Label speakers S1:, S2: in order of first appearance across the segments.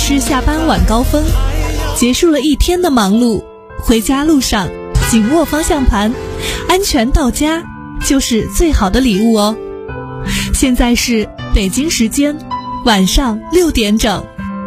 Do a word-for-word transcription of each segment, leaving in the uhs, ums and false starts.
S1: 是下班晚高峰，结束了一天的忙碌，回家路上紧握方向盘，安全到家就是最好的礼物哦。现在是北京时间晚上六点整。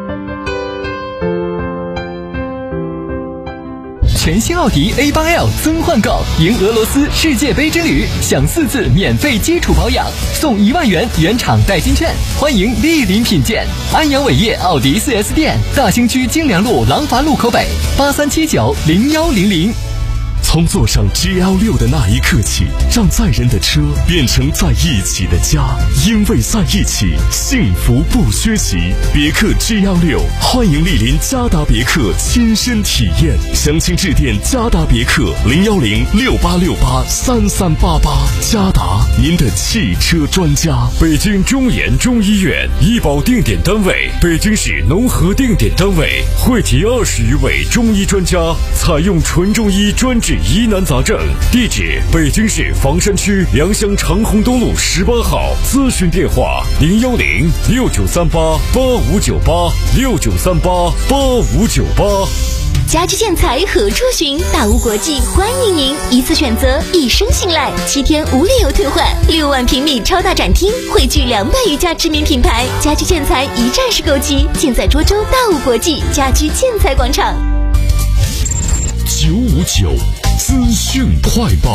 S2: 全新奥迪 A 八 L 增换购，赢俄罗斯世界杯之旅，享四次免费基础保养，送一万元原厂代金券，欢迎莅临品鉴。安阳伟业奥迪 四 S 店，大兴区京良路廊坊路口北，八三七九零幺零零。
S3: 从坐上 G L 六 的那一刻起，让载人的车变成在一起的家，因为在一起，幸福不缺席。别克 G L 六，欢迎莅临嘉达别克亲身体验，详情致电嘉达别克零幺零六八六八三三八八。嘉达，您的汽车专家。
S4: 北京中研中医院医保定点单位，北京市农合定点单位，汇集二十余位中医专家，采用纯中医专治疑难杂症。地址：北京市房山区良乡长虹东路十八号。咨询电话：零幺零六九三八八五九八六九三八八五九八。
S5: 家居建材何处寻？大屋国际欢迎您，一次选择，一生信赖，七天无理由退换，六万平米超大展厅，汇聚两百余家知名品牌，家居建材一站式购齐，尽在涿州大屋国际家居建材广场。
S3: 九五九资讯快报。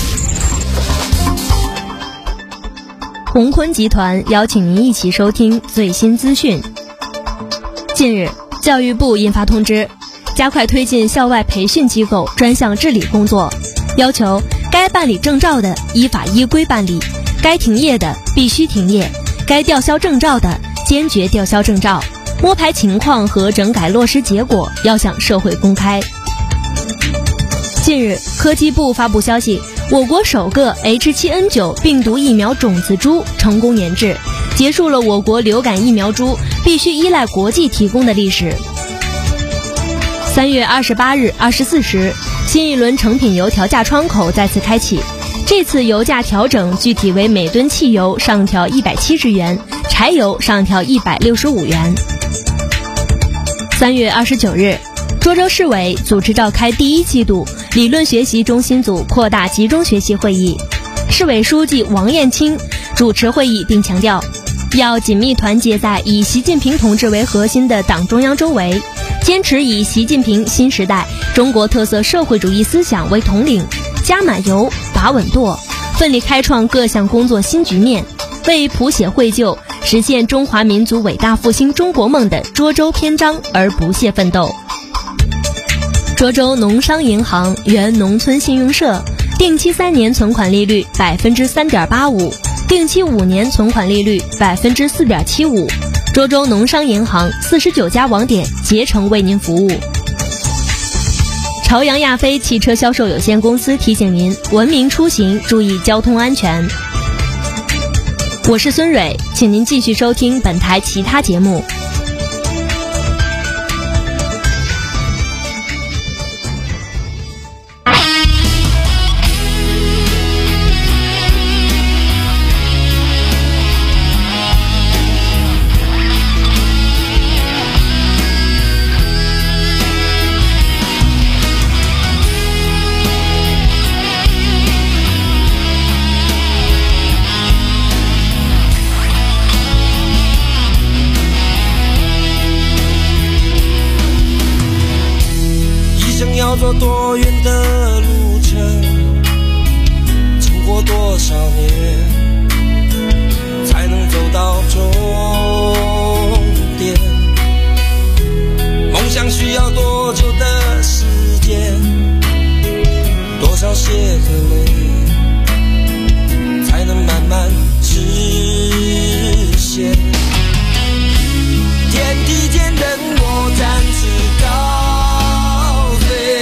S6: 鸿坤集团邀请您一起收听最新资讯。近日，教育部印发通知，加快推进校外培训机构专项治理工作，要求该办理证照的依法依规办理，该停业的必须停业，该吊销证照的坚决吊销证照，摸排情况和整改落实结果要向社会公开。近日，科技部发布消息，我国首个 H 七 N 九 病毒疫苗种子株成功研制，结束了我国流感疫苗株必须依赖国际提供的历史。三月二十八日二十四时，新一轮成品油调价窗口再次开启，这次油价调整具体为每吨汽油上调一百七十元，柴油上调一百六十五元。三月二十九日，涿州市委组织召开第一季度理论学习中心组扩大集中学习会议，市委书记王燕青主持会议并强调，要紧密团结在以习近平同志为核心的党中央周围，坚持以习近平新时代中国特色社会主义思想为统领，加满油把稳舵，奋力开创各项工作新局面，为谱写绘就实现中华民族伟大复兴中国梦的涿州篇章而不懈奋斗。涿州农商银行原农村信用社定期三年存款利率百分之三点八五，定期五年存款利率百分之四点七五。涿州农商银行四十九家网点竭诚为您服务。朝阳亚飞汽车销售有限公司提醒您：文明出行，注意交通安全。我是孙蕊，请您继续收听本台其他节目。
S7: 要走多远的路程，经过多少年，才能走到终点？梦想需要多久的时间，多少血和泪，才能慢慢实现？天地间任我展翅高飞，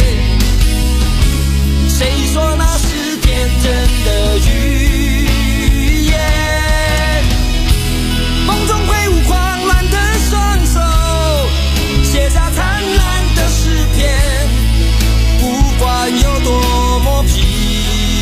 S7: 谁说那是天真的语言？梦中挥舞狂乱的双手，写下灿烂的诗篇，不管有多么疲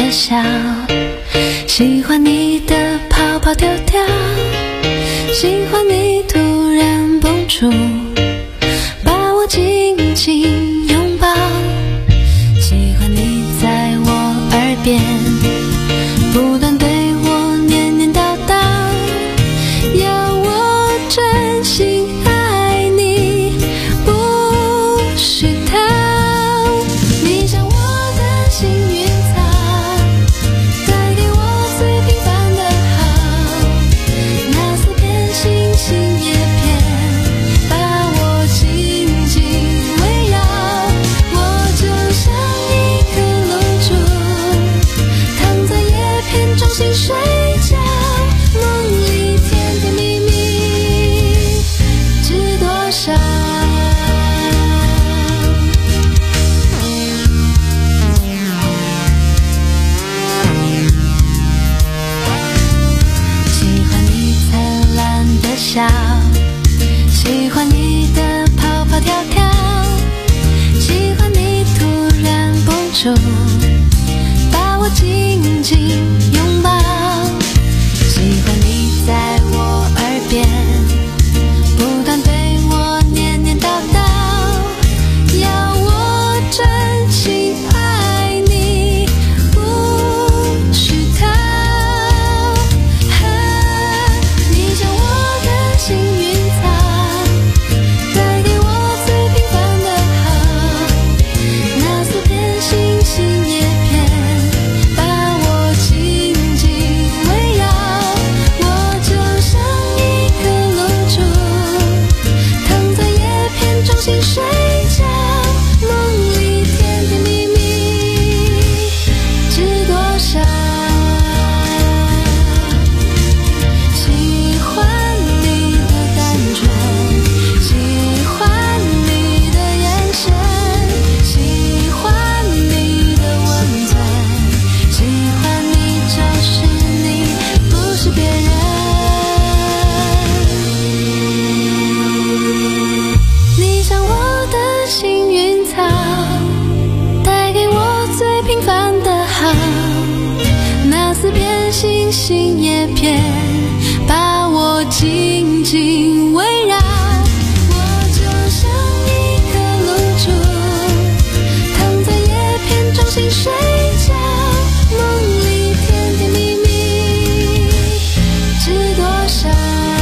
S8: 的笑，喜欢你的跑跑跳跳，喜欢你突然蹦出，把我紧紧拥抱，喜欢你在我耳边不断对我念念叨叨，要我真心爱你不许逃。你像我的幸运草，带给我最平凡的好，那四片星星叶片把我紧紧围绕，我就像一颗露珠，躺在叶片中心睡觉，梦里甜甜蜜蜜知多少。喜欢你灿烂的笑，喜欢你的跑跑跳跳，喜欢你突然蹦出，把我紧紧拥抱，喜欢你在我耳边不断对我念念叨叨，要我真心爱你不许逃。你像我的幸运草，带给我最平凡的好，那四片星星叶片把我紧紧围绕，我就像一颗露珠，躺在叶片中心睡觉，梦里甜甜蜜蜜知多少。喜欢你的单纯，喜欢你的眼神，喜欢你的温存，喜欢你就是你，不是别人。你像我的幸运草，带给我最平凡的好，那四片星星叶片把我紧紧围绕，我就像一颗露珠，躺在叶片中心睡觉，梦里甜甜蜜蜜知多少。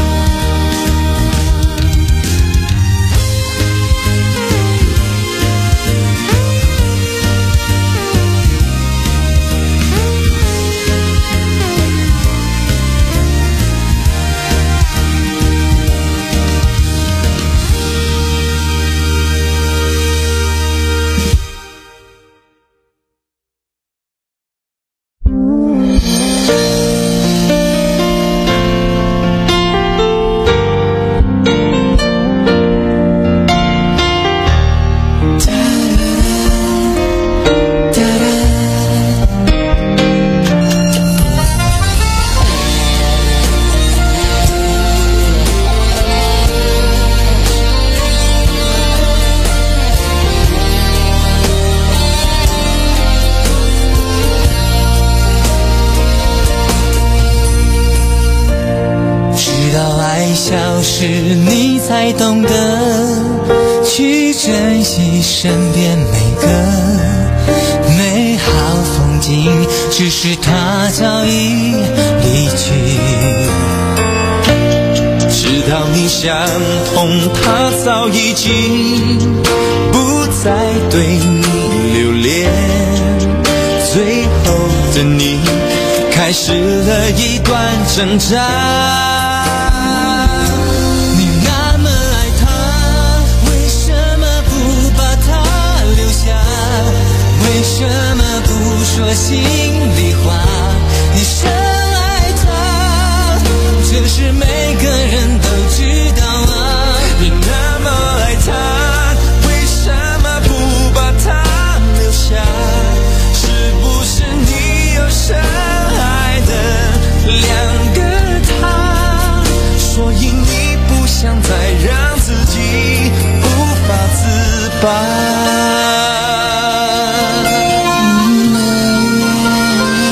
S9: 消失，你才懂得去珍惜身边每个美好风景，只是它早已离去。知道你想通，它早已经不再对你留恋。最后的你开始了一段挣扎。为什么不说心里话？你深爱他，这是每个人都知道啊。你那么爱他，为什么不把他留下？是不是你有深爱的两个他？所以你不想再让自己无法自拔。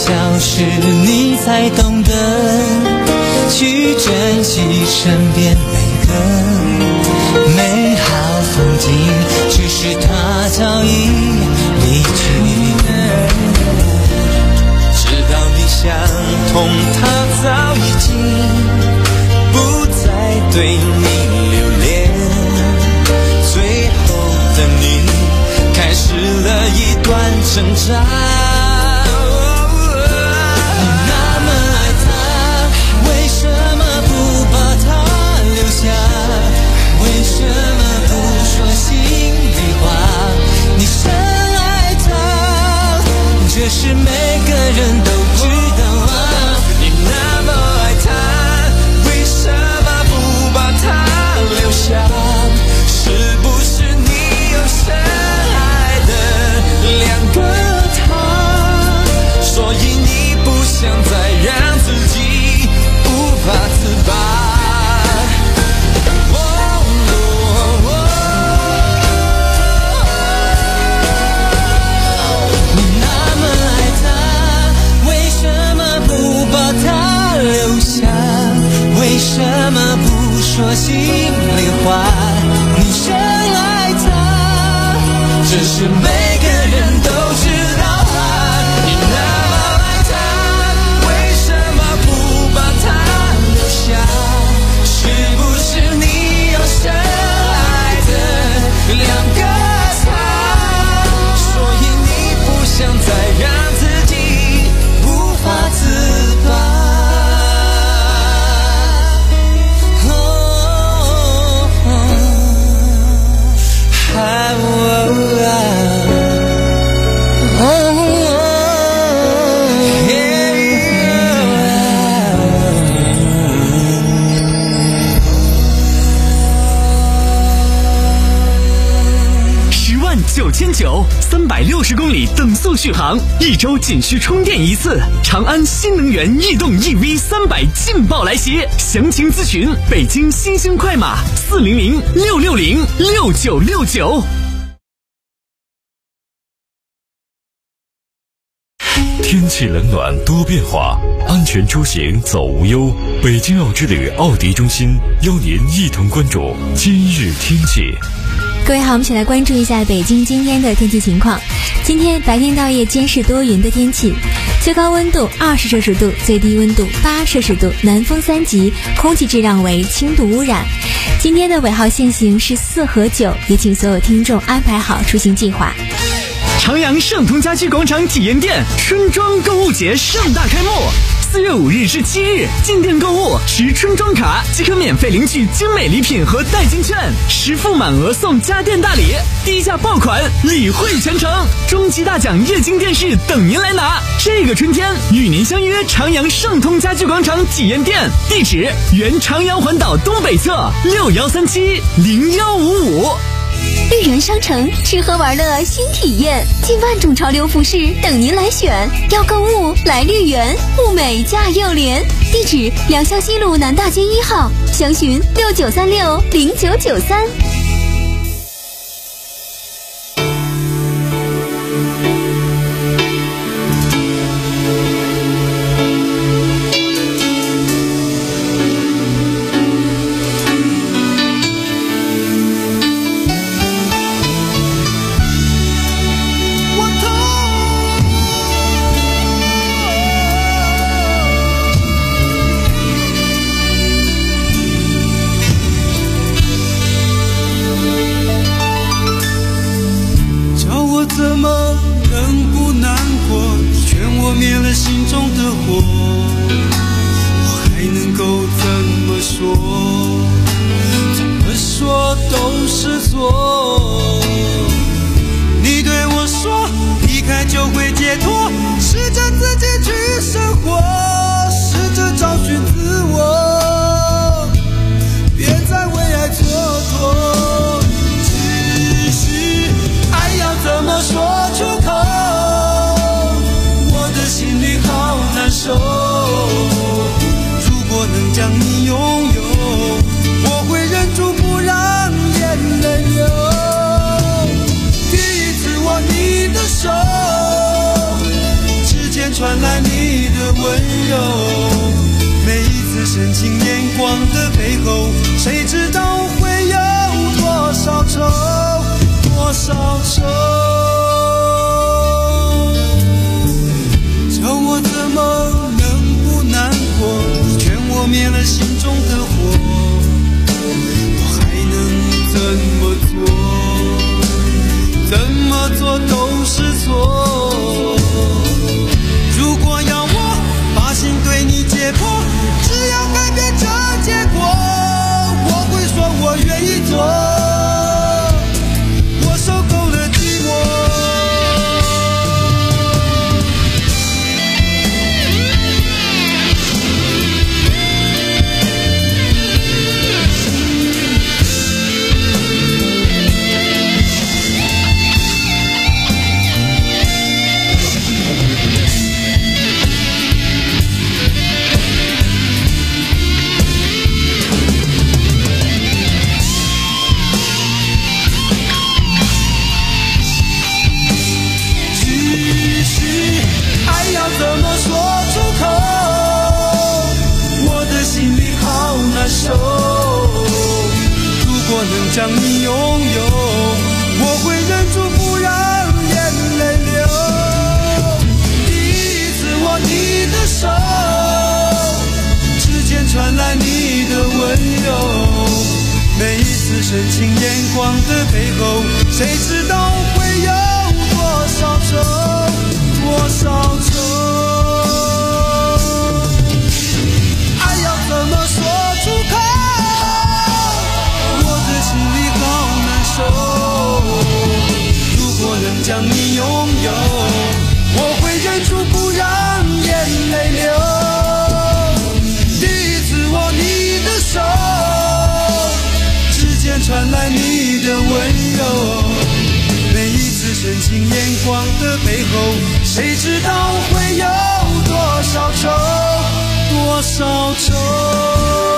S9: 小事你才懂得去珍惜身边每个美好风景，只是他早已离去。知道你想通，他早已经不再对你留恋，最后的你开始了一段挣扎。你那么爱他，为什么不把他留下？为什么不说心里话？你深爱他，这是每个人都知道啊。你那么爱他，为什么不把他留下？是不是你有深爱的两个他？所以你不想再让自己无法自拔。为什么不说心里话？你深爱他，这是每个人都知道啊。你那么爱他，为什么不把他留下？是不是你有深爱的两个他？所以你不想再让自己无法自拔。
S2: 九千九三百六十公里等速续航，一周仅需充电一次。长安新能源逸动 E V 三百劲爆来袭，详情咨询北京新兴快马四零零六六零六九六九。
S4: 天气冷暖多变化，安全出行走无忧。北京奥之旅奥迪中心邀您一同关注今日天气。
S5: 各位好，我们一起来关注一下北京今天的天气情况。今天白天到夜间是多云的天气，最高温度二十摄氏度，最低温度八摄氏度，南风三级，空气质量为轻度污染。今天的尾号限行是四和九，也请所有听众安排好出行计划。
S2: 长阳盛通家居广场体验店春装购物节盛大开幕，四月五日至七日，进店购物持春装卡即可免费领取精美礼品和代金券，实付满额送家电大礼，低价爆款，礼惠全程，终极大奖液晶电视等您来拿。这个春天与您相约长阳盛通家居广场体验店，地址原长阳环岛东北侧六幺三七零幺五五。
S5: 绿园商城吃喝玩乐新体验，近万种潮流服饰等您来选。要购物来绿园，物美价又廉。地址良校西路南大街一号，详询六九三六零九九三。
S7: 间传来你的温柔，每一次深情眼光的背后，谁知道会有多少愁，多少愁。叫我怎么能不难过？你劝我灭了心中的火，我还能怎么做？怎么做都是错。如果要我把心对你解剖，只要改变这结果，我会说我愿意做，我受够了寂寞。如果能将你拥有，我会忍住不让眼泪流。第一次握你的手，指尖传来你的温柔，每一次深情眼光的背后，谁知道会有多少愁，多少愁。爱要怎么说出口？心里好难受，如果能将你拥有，我会忍住不让眼泪流。第一次握你的手，指尖传来你的温柔，每一次深情眼光的背后，谁知道会有多少愁，多少愁。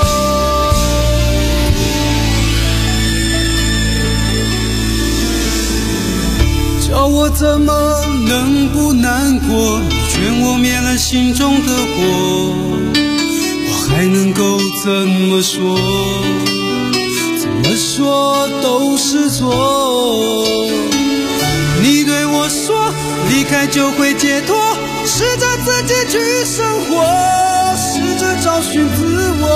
S7: 叫我怎么能不难过？你劝我灭了心中的火，我还能够怎么说？怎么说都是错。你对我说离开就会解脱，试着自己去生活，试着找寻自我，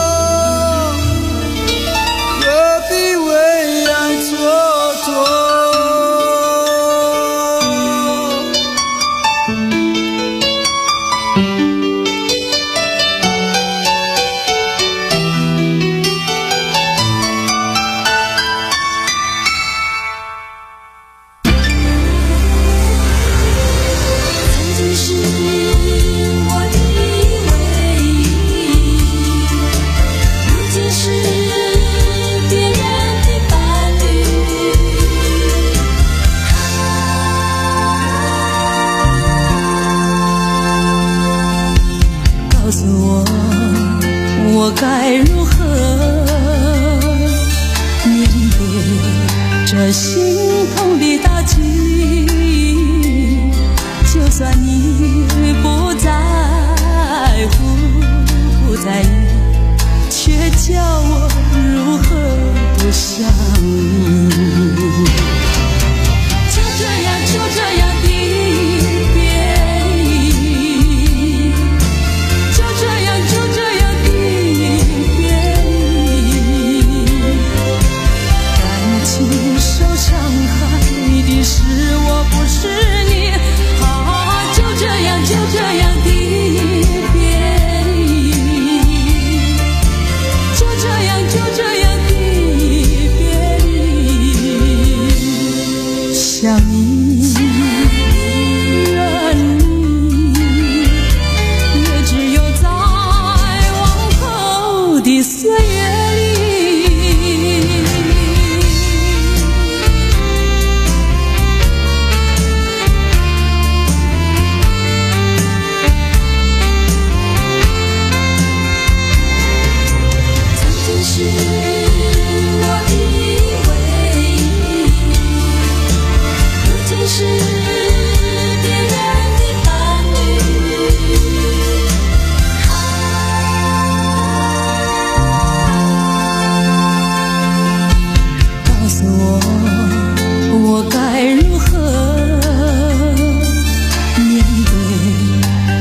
S7: 何必为爱蹉跎？
S8: 曾经是我以为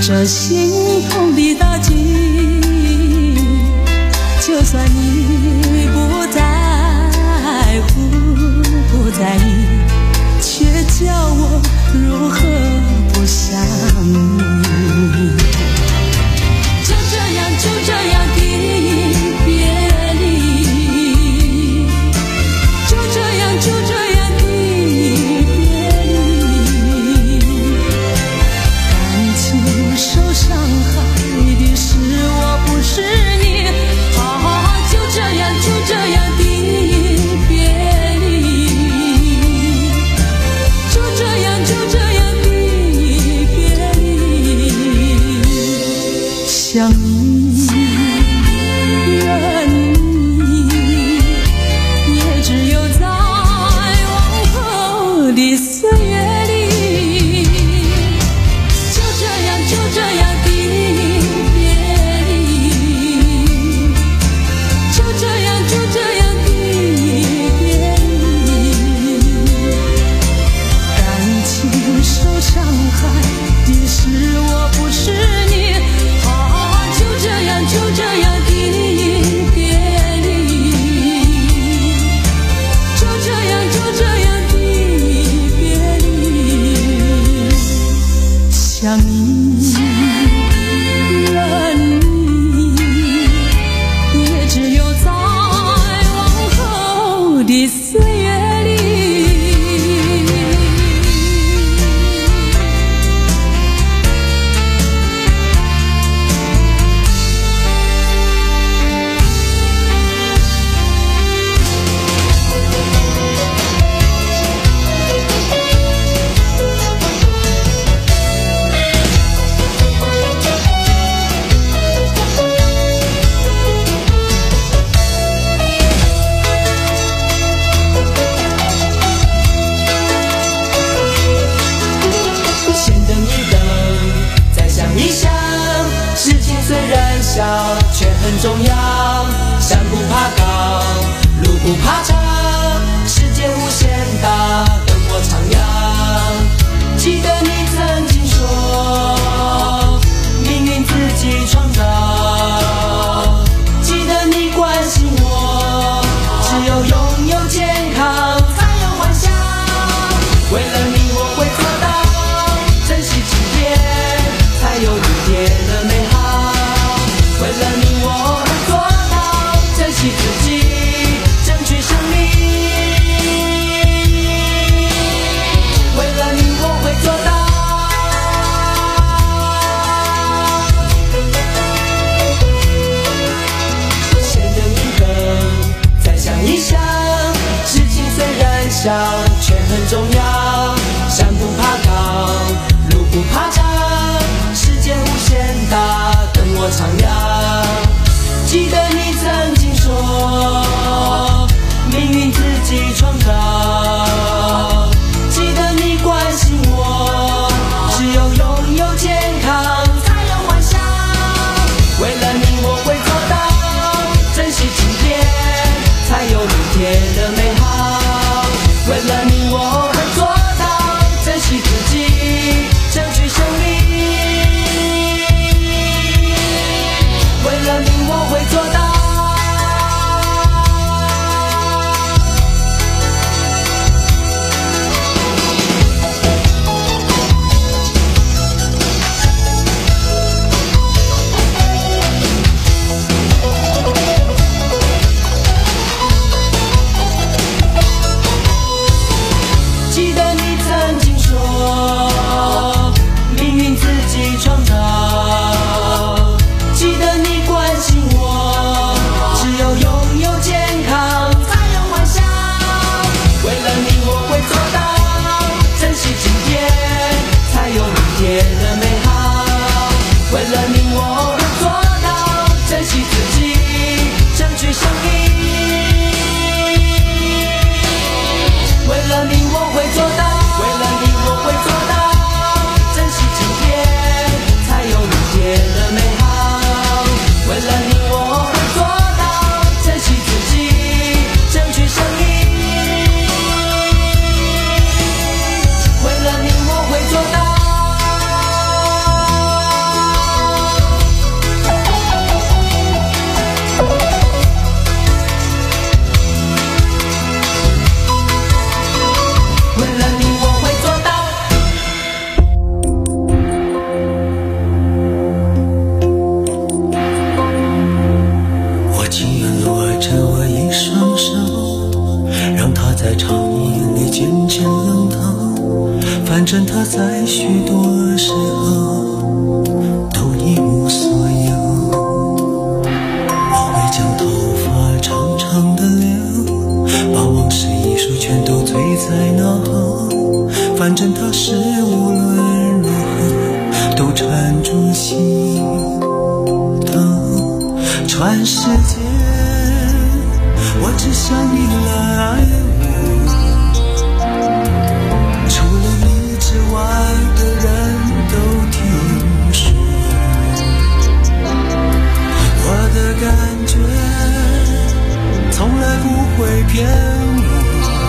S10: 这心痛的打击，就算你不在乎不在意，却叫我如何不想你。就这样就这样的别离，就这样就这样的别离，感情受伤害的是我不是你，啊，就这样就这样的别离，就这样就这样的别离，想你怨你，也只有在往后的岁月里，就这样就这样的别离，就这样就这样的别离，感情受伤害的是我不是你，啊，就这样就这样的别离，就这样就这样的别离，想你怨你，也只有在往后的岁月里。
S9: 先等一等，再想一想，事情虽然小，却很重要。山不怕高，路不怕长，世界无限大，等我徜徉。记得你曾经说，命运自己创造。记得你关心我，只有拥有健康，才有幻想。为了你，我会做到。珍惜今天，才有明天的美好。为了你，我会做到，珍惜自己，争取胜利。为了你，我会做到。先等一等，再想一想，事情虽然小，却很重要。山不怕高，路不怕长，世界无限大，等我徜徉。记得你曾经说，命运自己创造。记得你关心我，只有拥有健康，才有幻想。为了你，我会做到，珍惜今天，才有明天的美好。为了反正它是无论如何都缠住心头。传世间，我只想你来爱我，除了你之外的人都听说，我的感觉从来不会骗我。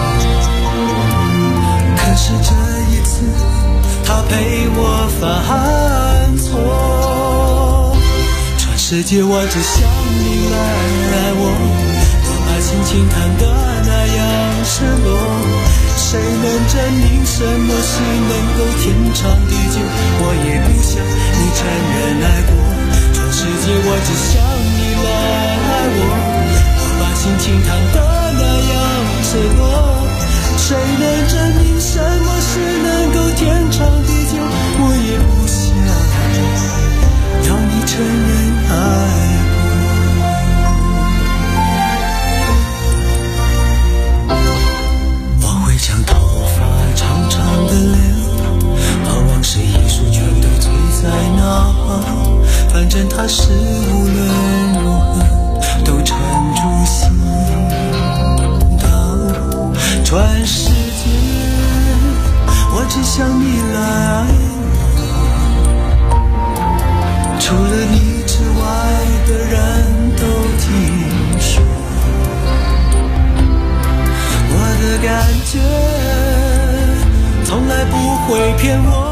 S9: 可是这一次他陪我犯错，全世界我只想你来爱我，我把心情弹得那样赤裸，谁能证明什么是能够天长地久，我也不想你承认爱过，全世界我只想你来爱我，我把心情弹得那样赤裸，谁能证明什么是能够天长地久，我也不想要你承认爱过。我会将头发长长的留，把往事一束全都醉在那，反正它是无论如何都缠住心头。转世间，我只想你来爱我，除了你之外的人都听说，我的感觉从来不会骗我。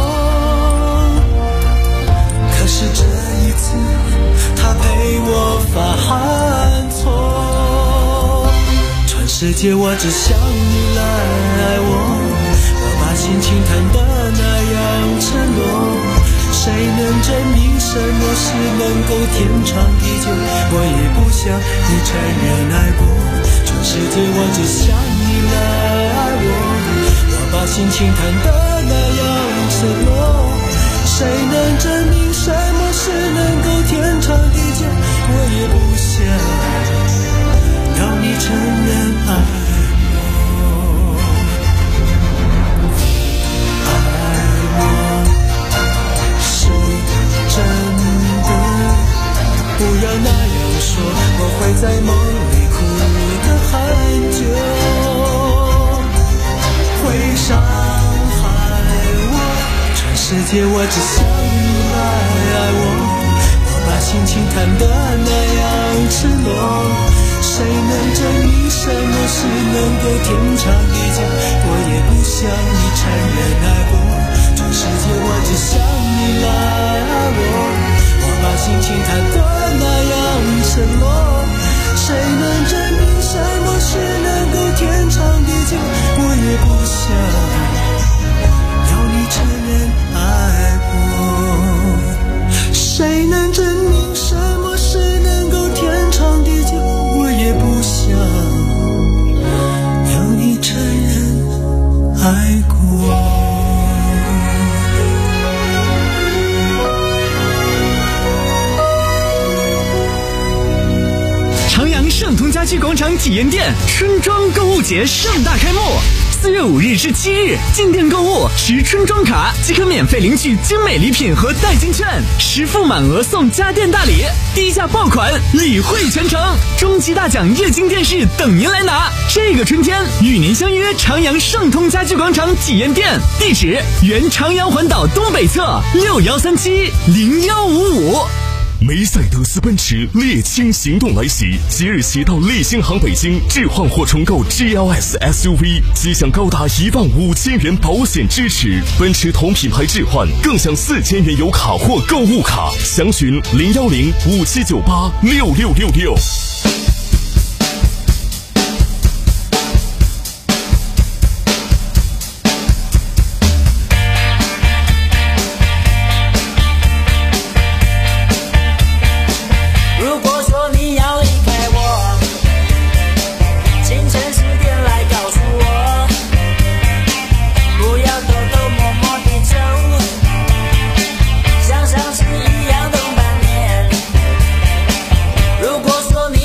S9: 可是这一次，他陪我犯错，全世界我只想你来爱我，我把心情弹得那样赤裸，谁能证明什么是能够天长地久，我也不想你承认爱过，全世界我只想你来爱我，我把心情弹得那样赤裸，谁能证明什么是能够天长地久，我也不想要你承认爱我，爱我是真的，不要那样说，我会在梦里哭得很久，会伤害我，全世界我只想你来爱我，我把心情弹得那样赤裸，谁能证明什么是能够天长地久，我也不想你承认爱过，全世界我只想你来爱我，我把心情弹得那样赤裸，谁能证明什么是能够天长地久，我也不想要你承认爱过，谁能证明什么是能够天长地久，我也不想要你承认爱过。
S2: 长阳盛通家居广场体验店春装购物节盛大开幕，四月五日至七日，进店购物持春装卡即可免费领取精美礼品和代金券，实付满额送家电大礼，低价爆款，礼惠全程，终极大奖液晶电视等您来拿。这个春天与您相约长阳盛通家居广场体验店，地址原长阳环岛东北侧六幺三七零幺五五。
S3: 梅赛德斯奔驰猎青行动来袭，即日起到利星行北京置换或重购 G L S S U V， 即享高达一万五千元保险支持。奔驰同品牌置换更享四千元油卡或购物卡，详询零幺零五七九八六六六六。
S11: 像是一样等半年。如果说你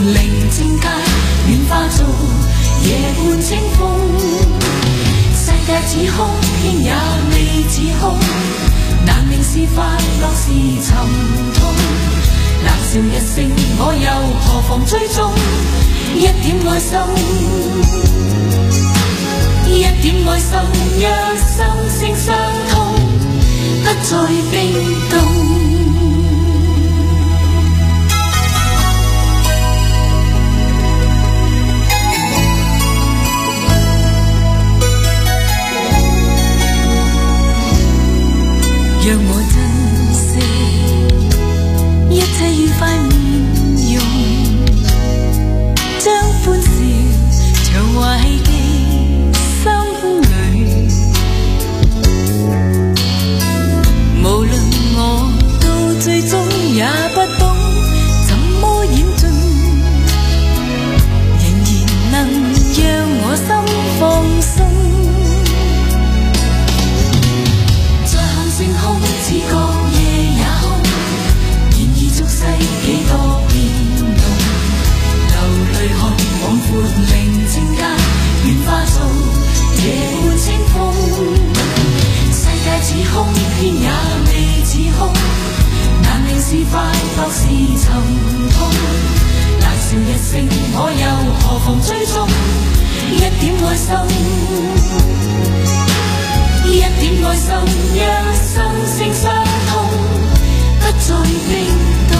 S10: 寧靜街，軟化做夜半清風。世界似空，天也未似空，難明是快樂是沉痛。冷笑一聲，我又何妨追蹤一點愛心，一點愛心，讓心聲相通，不再冰凍。讓我珍惜一切愉快面容，將歡笑藏懷記心裏。無論我到最終也不懂怎麼演進，仍然能讓我心放鬆。星空似覺夜也空，然而俗世幾多變動，流淚看廣闊寧靜街，軟化做夜半清風。世界似空，天也未似空，難明是快樂是沉痛。冷笑一聲，我又何妨追蹤一點愛心，一點愛心，讓心聲相通，不再冰凍。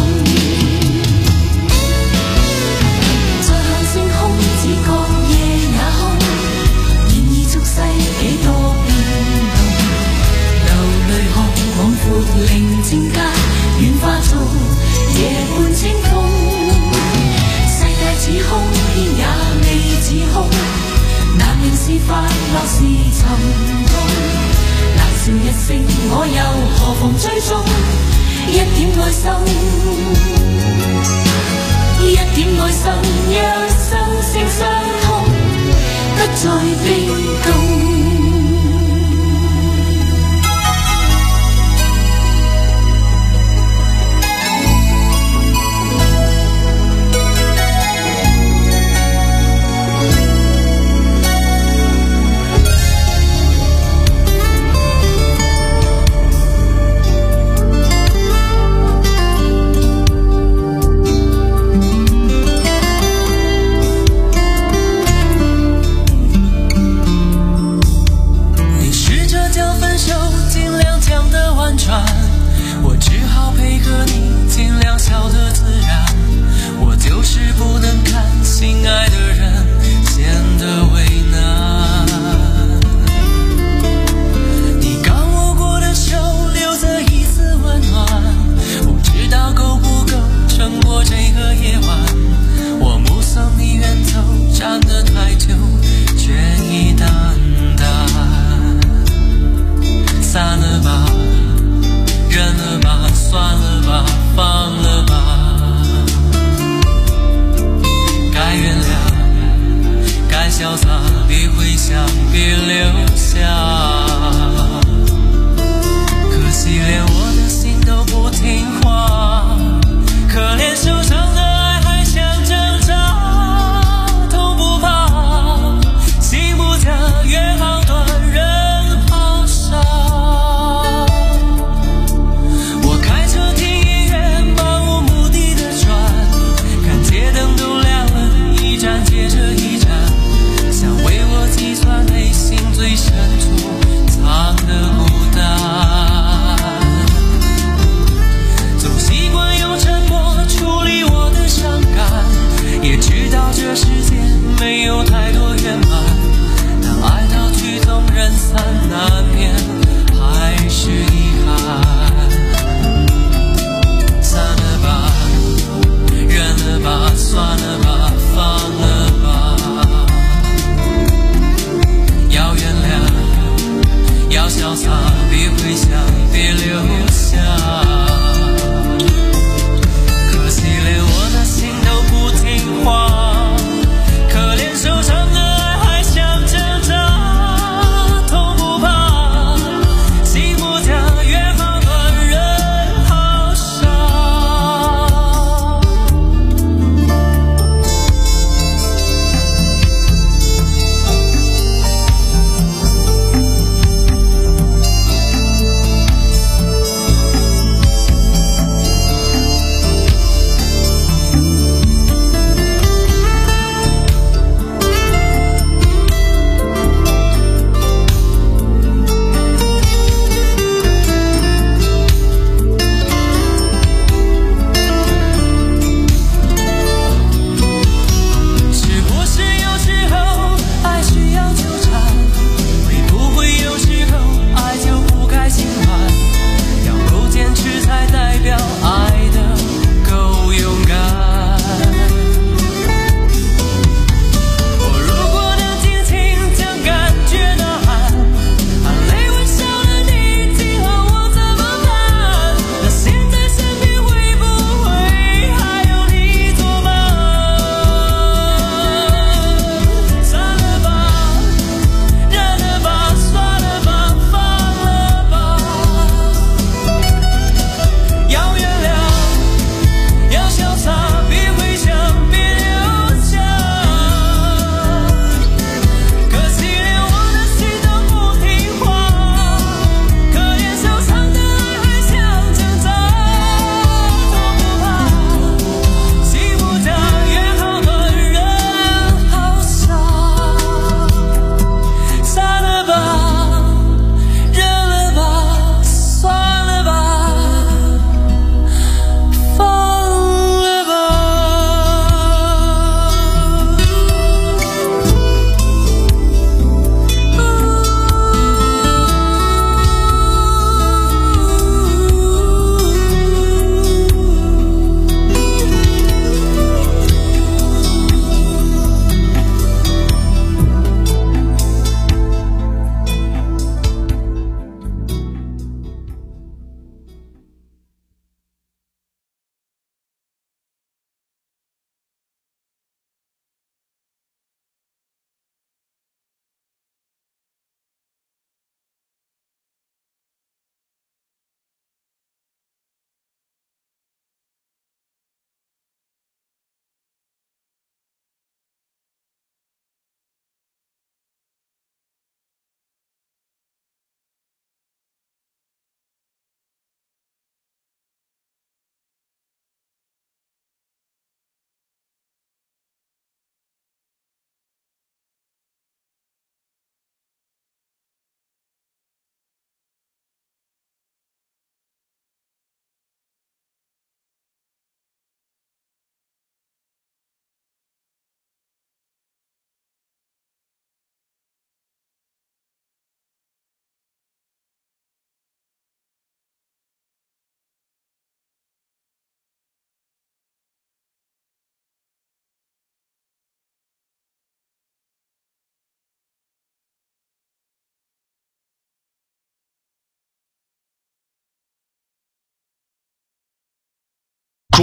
S10: 再看星空，只覺夜也空，然而俗世幾多變動，流淚看廣闊寧靜街，軟化做夜半清風。世界似空，天也未似空，難明是快樂是沉痛。笑一聲，我又何妨追蹤一點愛心，一點愛心，讓心聲相通，不再冰凍。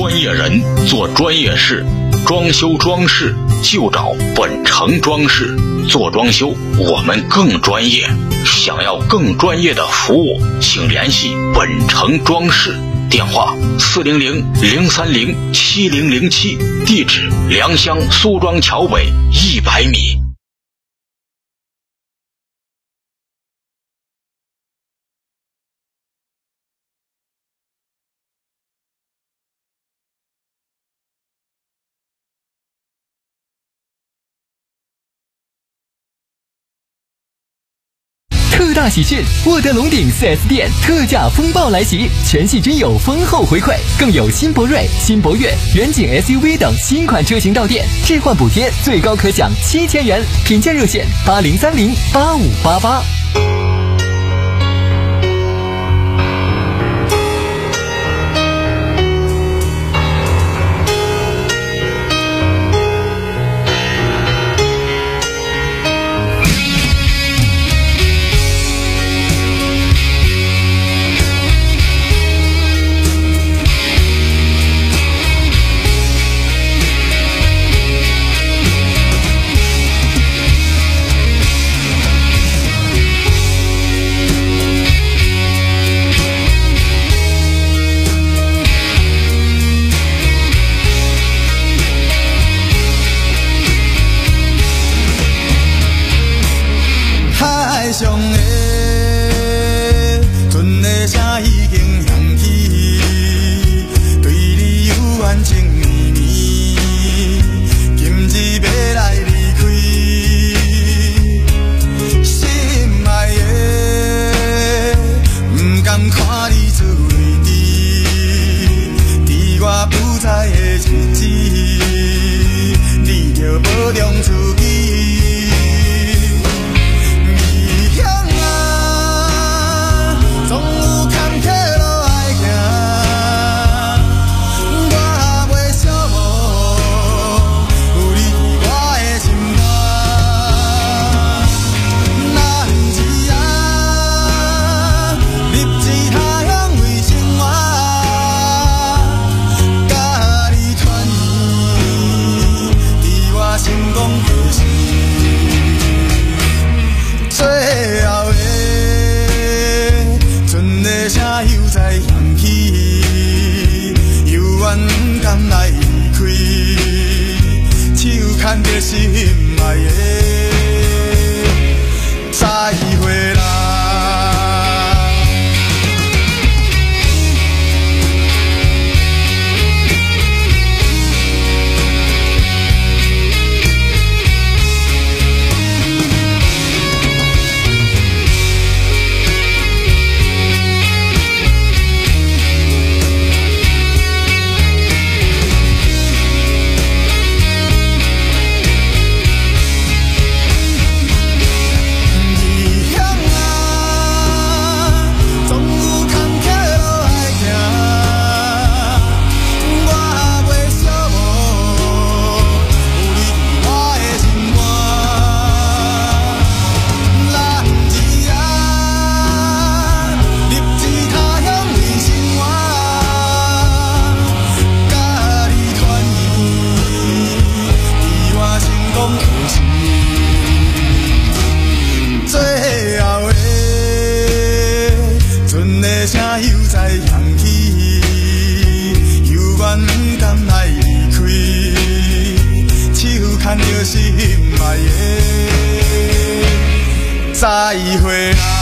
S11: 专业人做专业事，装修装饰就找本城装饰。做装修我们更专业，想要更专业的服务，请联系本城装饰，电话四零零零三零七零零七，地址良乡苏庄桥北一百米。
S2: 特大喜讯！沃德龙鼎 四 S 店特价风暴来袭，全系均有丰厚回馈，更有新博瑞、新博越、远景 S U V 等新款车型到店，置换补贴最高可享七千元，品鉴热线八零三零八五八八。
S12: 再会啦。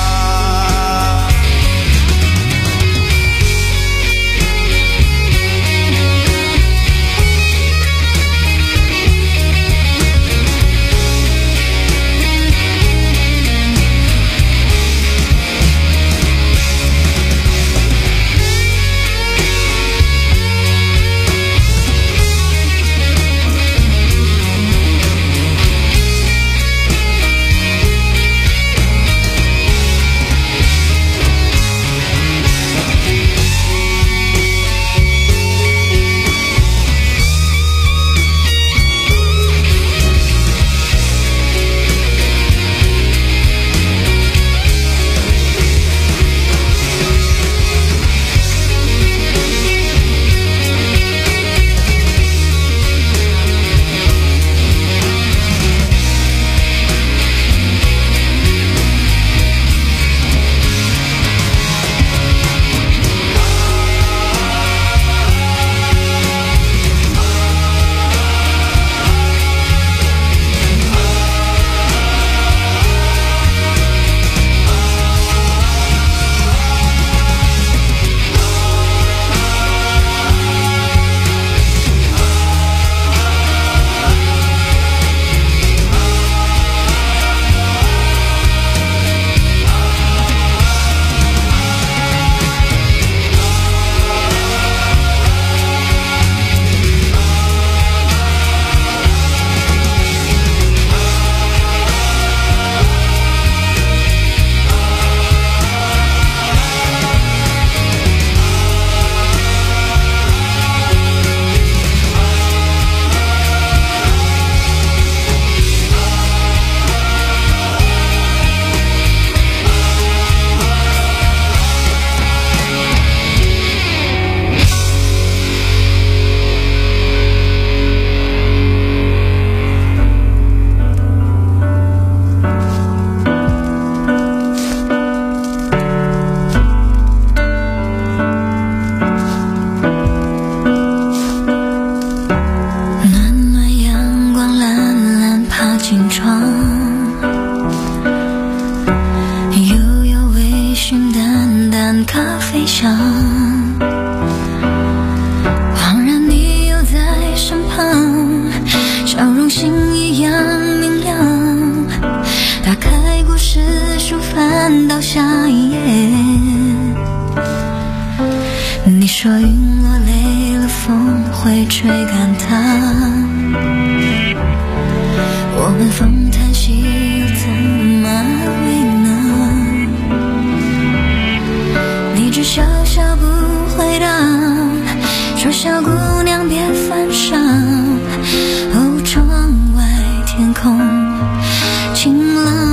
S8: 说云落累了，风会吹干它。我们风叹息又怎么为呢？你只笑笑不回答，说小姑娘别犯傻。哦，窗外天空晴朗。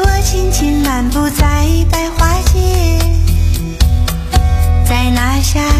S13: 漫步在百花街，在那夏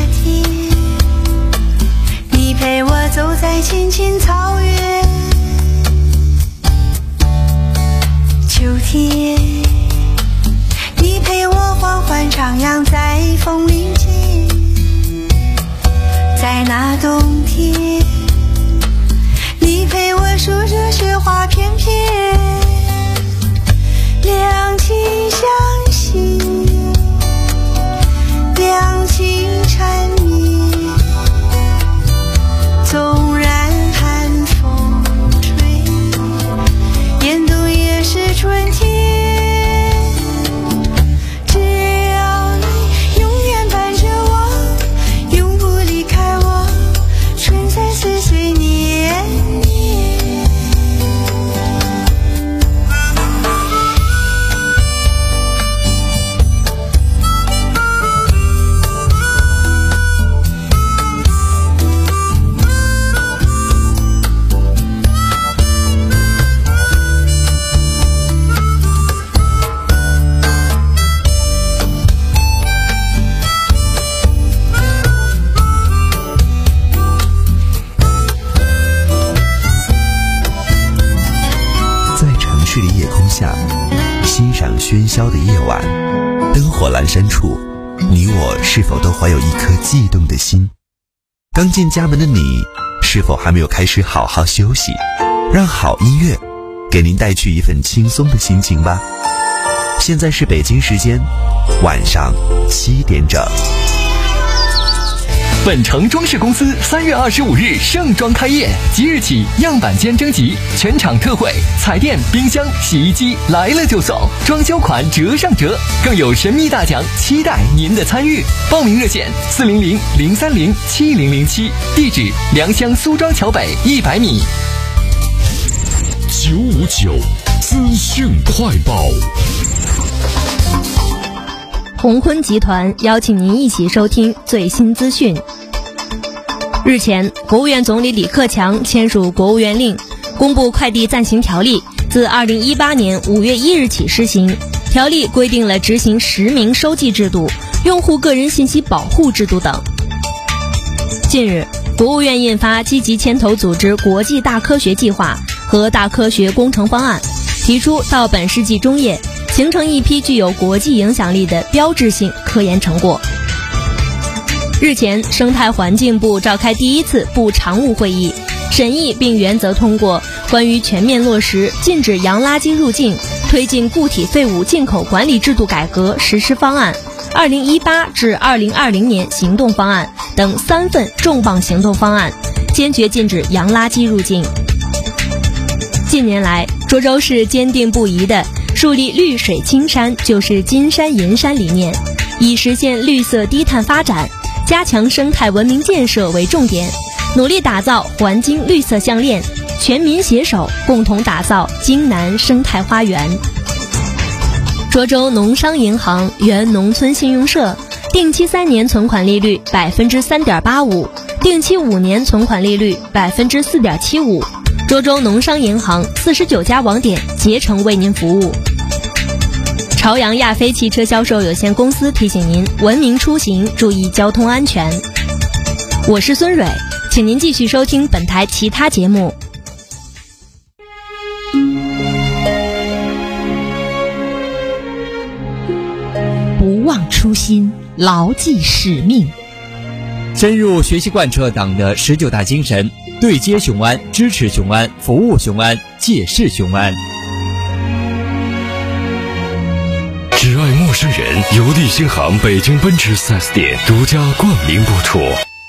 S13: 喧嚣的夜晚，灯火阑珊处，你我是否都怀有一颗悸动的心？刚进家门的你，是否还没有开始好好休息？让好音乐给您带去一份轻松的心情吧。现在是北京时间晚上七点整。
S2: 本城装饰公司三月二十五日盛装开业，即日起样板间征集，全场特惠，彩电、冰箱、洗衣机来了就送，装修款折上折，更有神秘大奖，期待您的参与。报名热线四零零零三零七零零七，地址良乡苏庄桥北一百米。
S4: 九五九资讯快报。
S6: 鸿坤集团邀请您一起收听最新资讯。日前，国务院总理李克强签署国务院令，公布快递暂行条例，自二零一八年五月一日起施行。条例规定了执行实名收寄制度、用户个人信息保护制度等。近日，国务院印发积极牵头组织国际大科学计划和大科学工程方案，提出到本世纪中叶形成一批具有国际影响力的标志性科研成果。日前，生态环境部召开第一次部常务会议，审议并原则通过关于全面落实禁止洋垃圾入境、推进固体废物进口管理制度改革实施方案、二零一八至二零二零年行动方案等三份重磅行动方案，坚决禁止洋垃圾入境。近年来，涿州市坚定不移地树立绿水青山就是金山银山理念，以实现绿色低碳发展、加强生态文明建设为重点，努力打造环京绿色项链，全民携手共同打造京南生态花园。涿州农商银行原农村信用社定期三年存款利率百分之三点八五，定期五年存款利率百分之四点七五。涿州农商银行四十九家网点竭诚为您服务。朝阳亚飞汽车销售有限公司提醒您文明出行，注意交通安全。我是孙蕊，请您继续收听本台其他节目。
S14: 不忘初心，牢记使命，
S15: 深入学习贯彻党的十九大精神，对接雄安，支持雄安，服务雄安，借势雄安。
S4: 只爱陌生人由利星行北京奔驰 四 S 店独家冠名播出。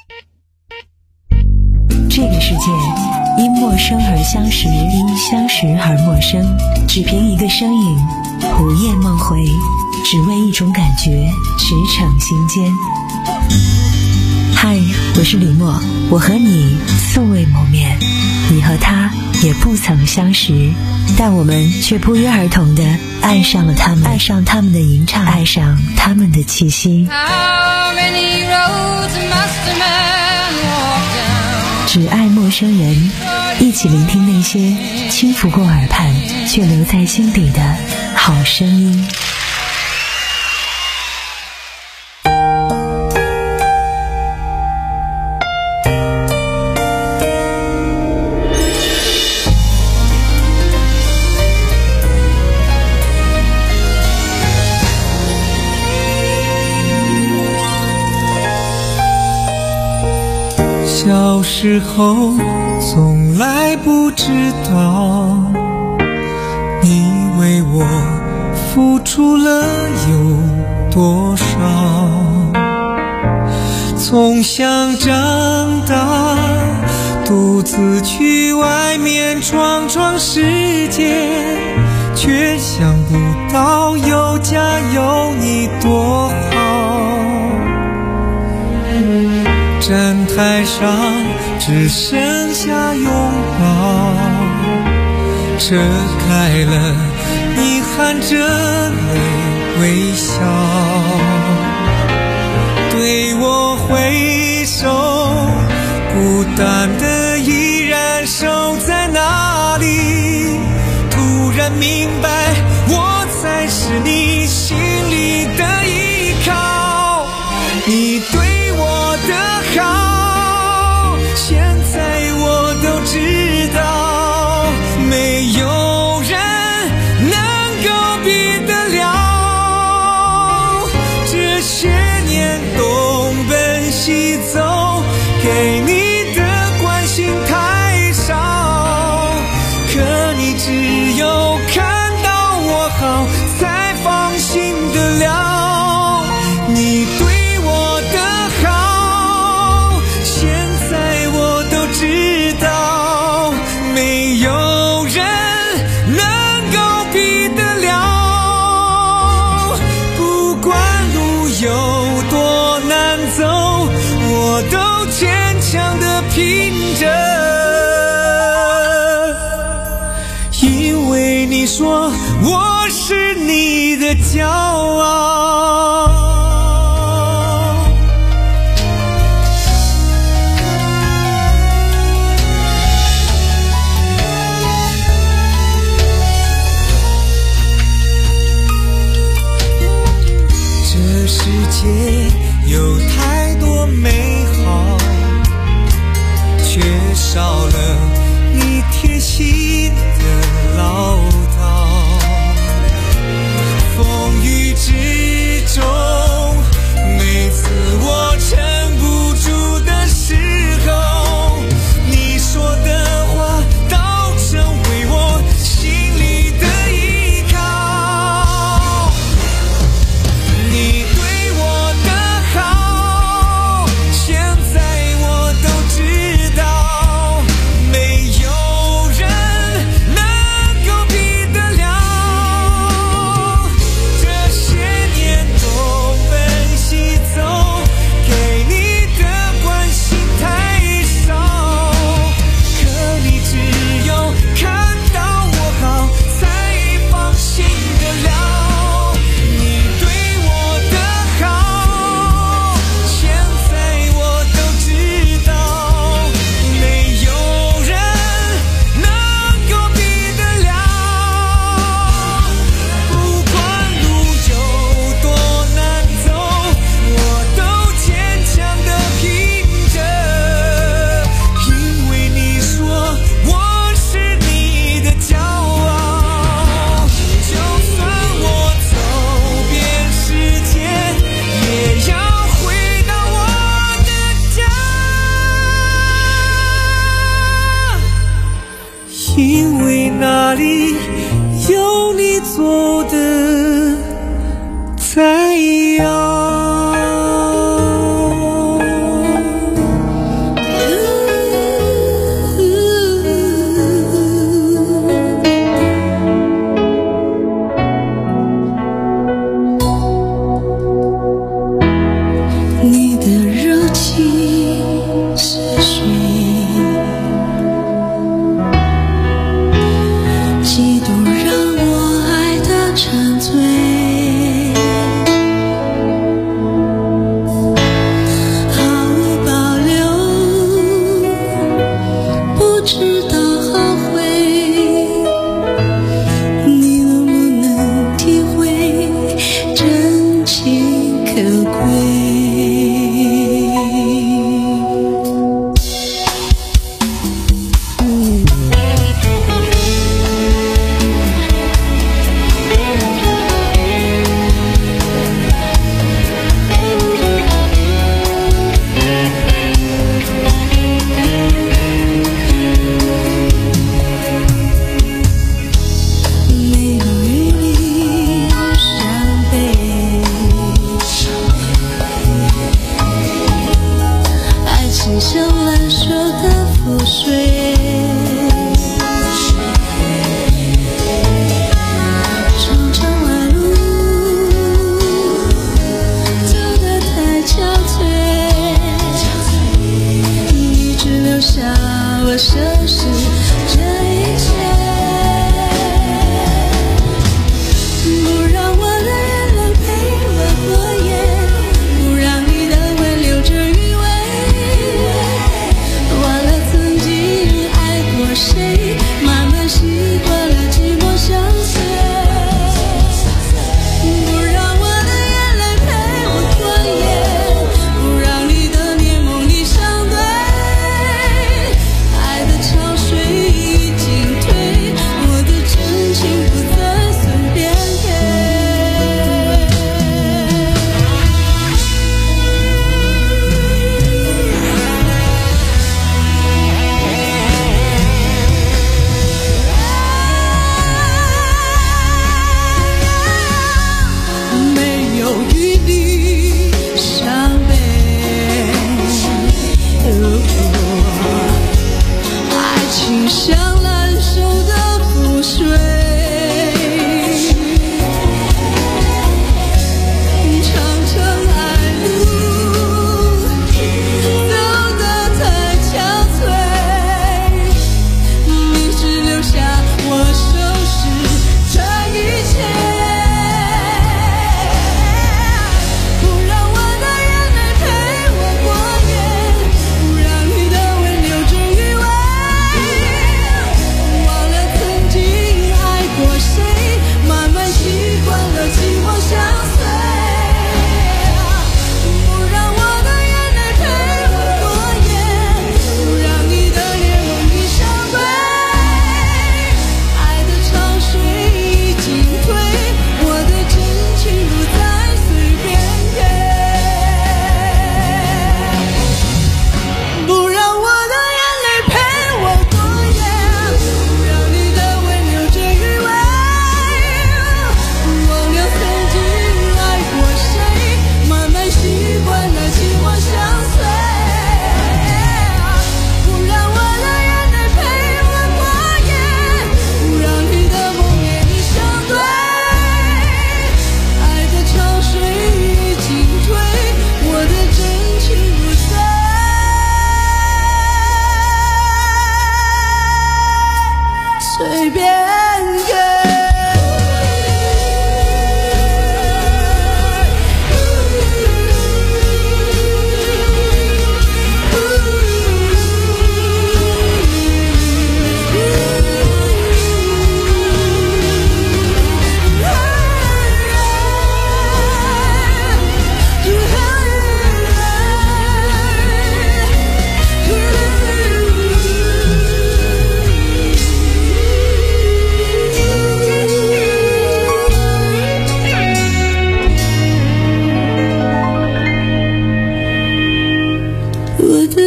S16: 这个世界因陌生而相识，因相识而陌生，只凭一个身影，午夜梦回，只为一种感觉，驰骋心间。嗨，我是李默，我和你素未谋面，你和他也不曾相识，但我们却不约而同地爱上了他们，爱上他们的吟唱，爱上他们的气息。只爱陌生人，一起聆听那些轻拂过耳畔却留在心底的好声音。
S9: 小时候从来不知道，你为我付出了有多少。从小长大，独自去外面闯闯世界，却想不到有家有你多好。站台上只剩下拥抱，遮盖了你含着泪微笑，对我挥手，孤单的依然守在那里。突然明白，我才是你心里的依靠。你对我的好，现在我都知道，没有人能够比得了。 东奔西走，给你的关心太少，可你只有看到我好才放心得了。你对我的好，现在我都知道，没有人能够比得了。不管路有多难走，我都坚强地拼着，因为你说我是你的骄傲。这世界有太多美好，缺少了你贴心的唠叨。风雨之中，每次我撑不住的时候，你说的话都成为我心里的依靠。你对我的好，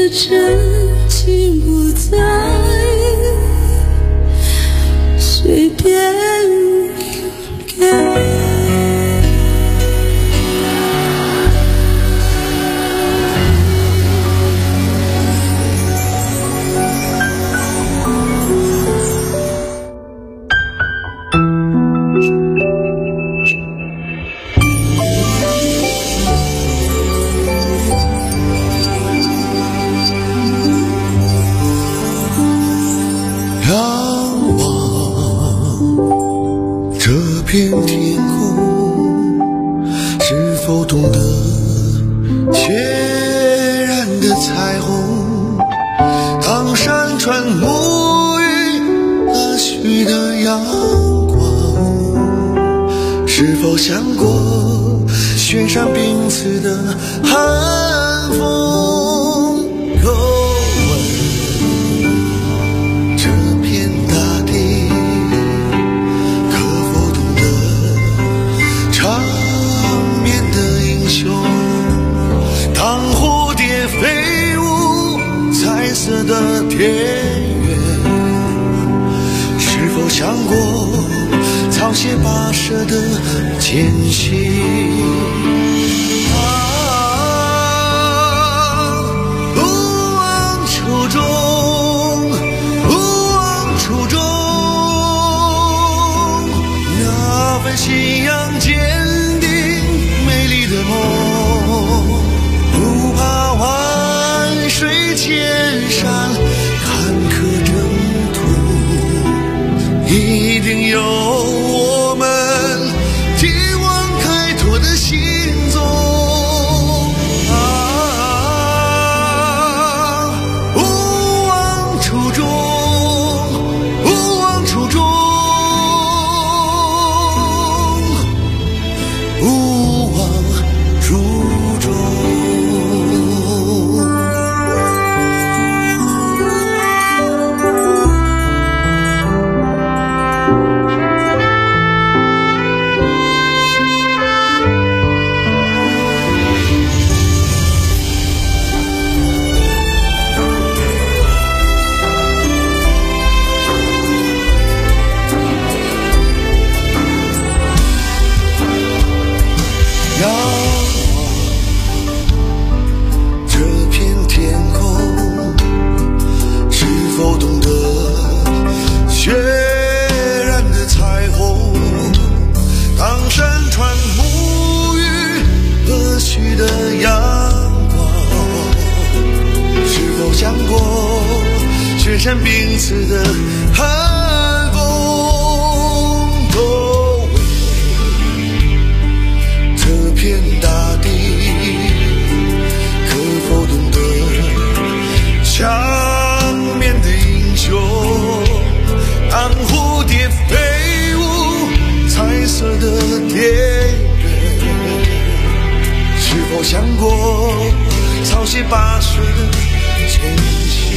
S10: 的真情不再随便给。
S12: 片天空，是否懂得血染的彩虹？当山川沐浴了许的阳光，是否想过雪山冰刺的寒风？又问这片大地，当蝴蝶飞舞彩色的田园，是否想过草鞋跋涉的艰辛？啊，不忘初衷，不忘初衷，那份信仰坚定美丽的梦。千山坎坷征途，一定有我们提往开拓的心踪。啊，勿忘初衷，勿忘初衷，勿忘初衷。雪山冰刺的寒风，都为这片大地，可否懂得长眠的英雄？当蝴蝶飞舞彩色的田园，是否想过草鞋跋涉的艰辛？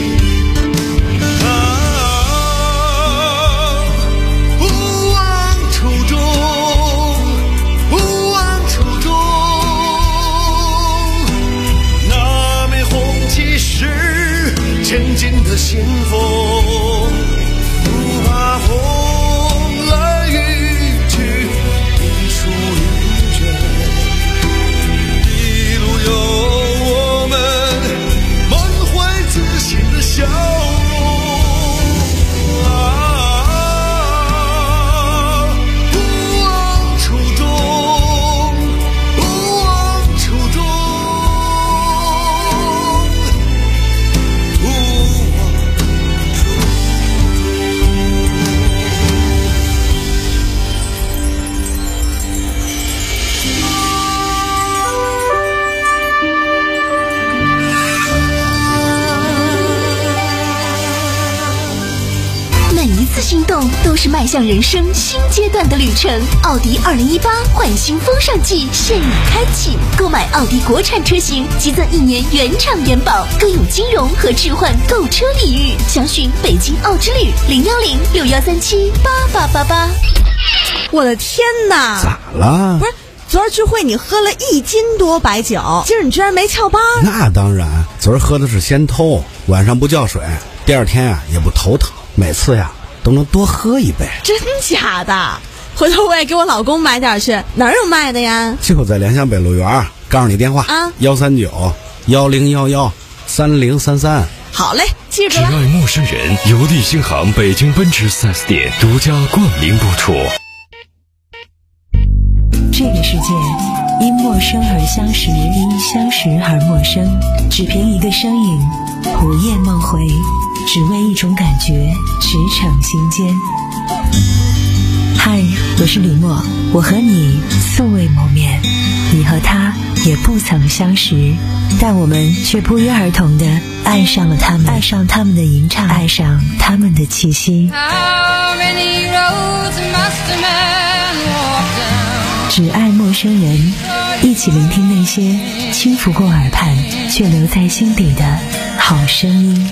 S12: 前进的先锋，不怕风来雨去，一树云卷，一路有我们满怀自信的笑容。啊，不忘初衷，不忘初衷。
S5: 心动都是迈向人生新阶段的旅程。奥迪二零一八焕新风尚季现已开启，购买奥迪国产车型即赠一年原厂原保，更有金融和置换购车礼遇。详询北京奥之旅零幺零六幺三七八八八八。
S1: 我的天哪！
S17: 咋了？
S1: 不是。
S17: 昨儿聚会你喝了一斤多白酒，今儿你居然没翘班？
S18: 那当然，昨儿喝的是仙偷，晚上不叫水，第二天啊也不头疼，每次呀都能多喝一杯。
S17: 真假的？回头我也给我老公买点去，哪儿有卖的呀？
S18: 就在联想北路园，告诉你电话啊，幺三九幺零幺幺三零三三。
S17: 好嘞，记住了。
S4: 只爱陌生人，由利星行北京奔驰 四 S 店独家冠名播出。
S16: 这个世界因陌生而相识，因相识而陌生。只凭一个声音，午夜梦回，只为一种感觉，驰骋心间。嗨，我是李默，我和你素未谋面，你和他也不曾相识，但我们却不约而同地爱上了他们，爱上他们的吟唱，爱上他们的气息。只爱陌生人，一起聆听那些轻拂过耳畔却留在心底的好声音。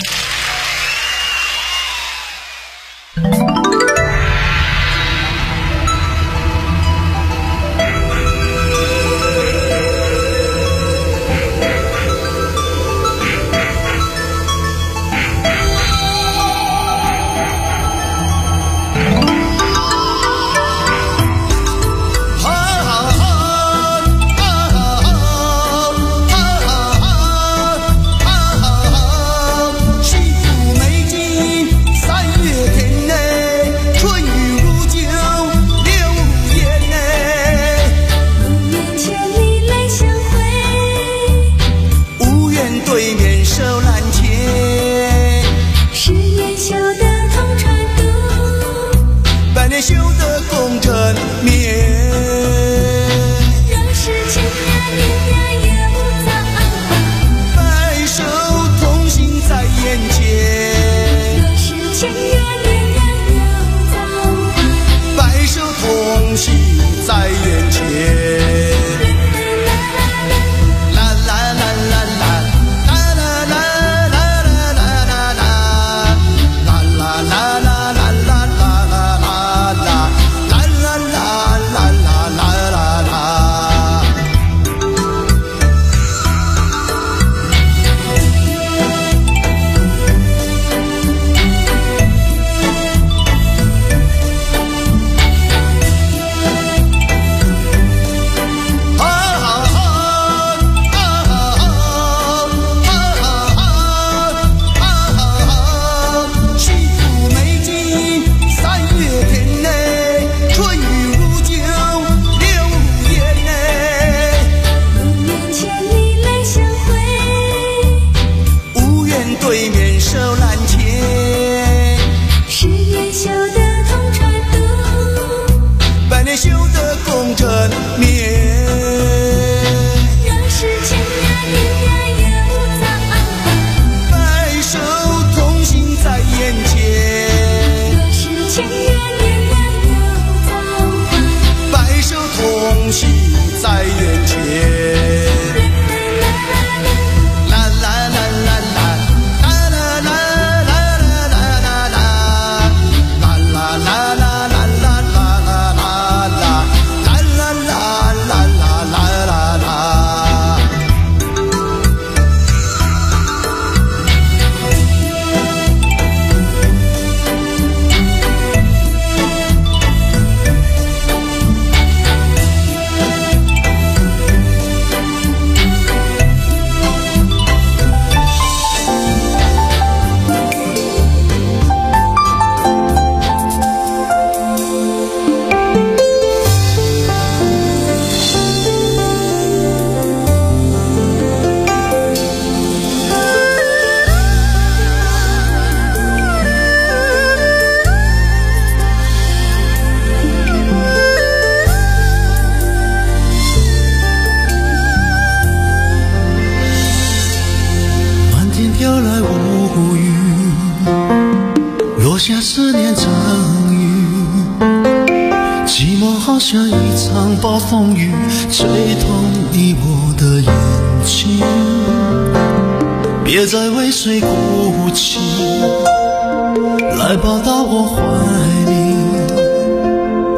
S19: 像一场暴风雨，吹痛你我的眼睛。别再为谁哭泣，来抱到我怀里。也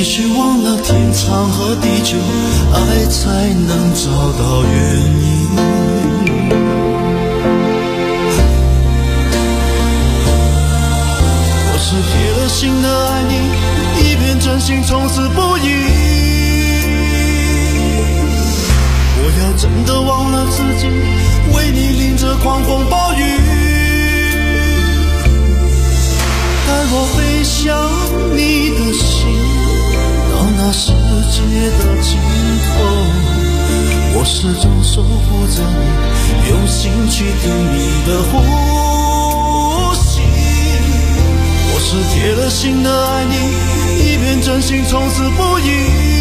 S19: 须忘了天长和地久，爱才能找到原因。我是铁了心的爱你，一片真心从此不移。我要真的忘了自己，为你淋着狂风暴雨，带我飞向你的心，到那世界的尽头。我始终守护着你，用心去听你的呼吸。我是铁了心的爱你，一片真心从此不移。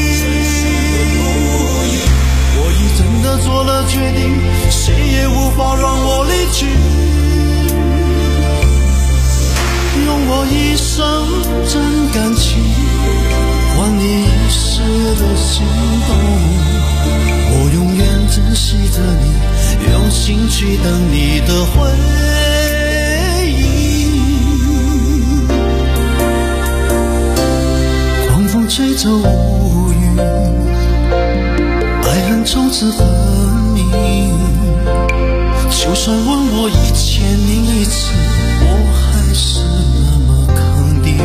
S19: 我已真的做了决定，谁也无法让我离去。用我一生真感情，换你一世的心动。我永远珍惜着你，用心去等你的回应。狂风吹走乌云，爱恨从此分明。就算问我一千零一次，我还是那么肯定。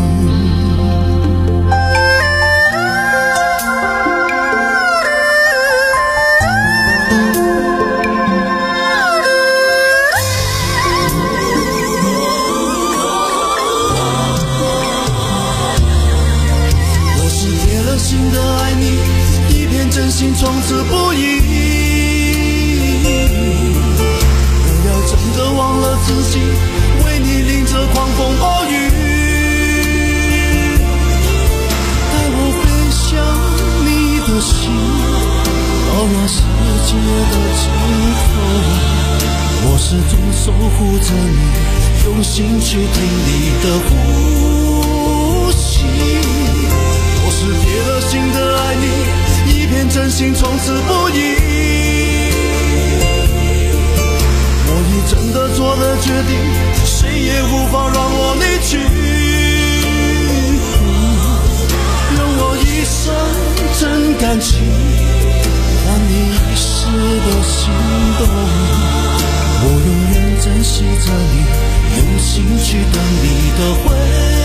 S19: 我是铁了心的爱你，一片真心从此不移。我要真的忘了自己，为你淋着狂风暴雨，带我飞向你的心，到那世界的尽头。我始终守护着你，用心去听你的呼吸。我是铁了心的爱你，一片真心从此不移。我已真的做了决定，谁也无法让我离去。用我一生真感情，换你一世的心动。我永远珍惜着你，用心去等你的回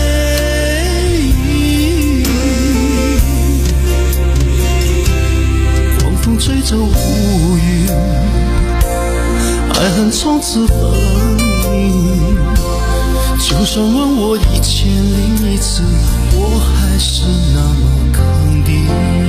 S19: 应。狂风吹走乌云，爱恨从此分明。就算问我一千零一次，我还是那么肯定。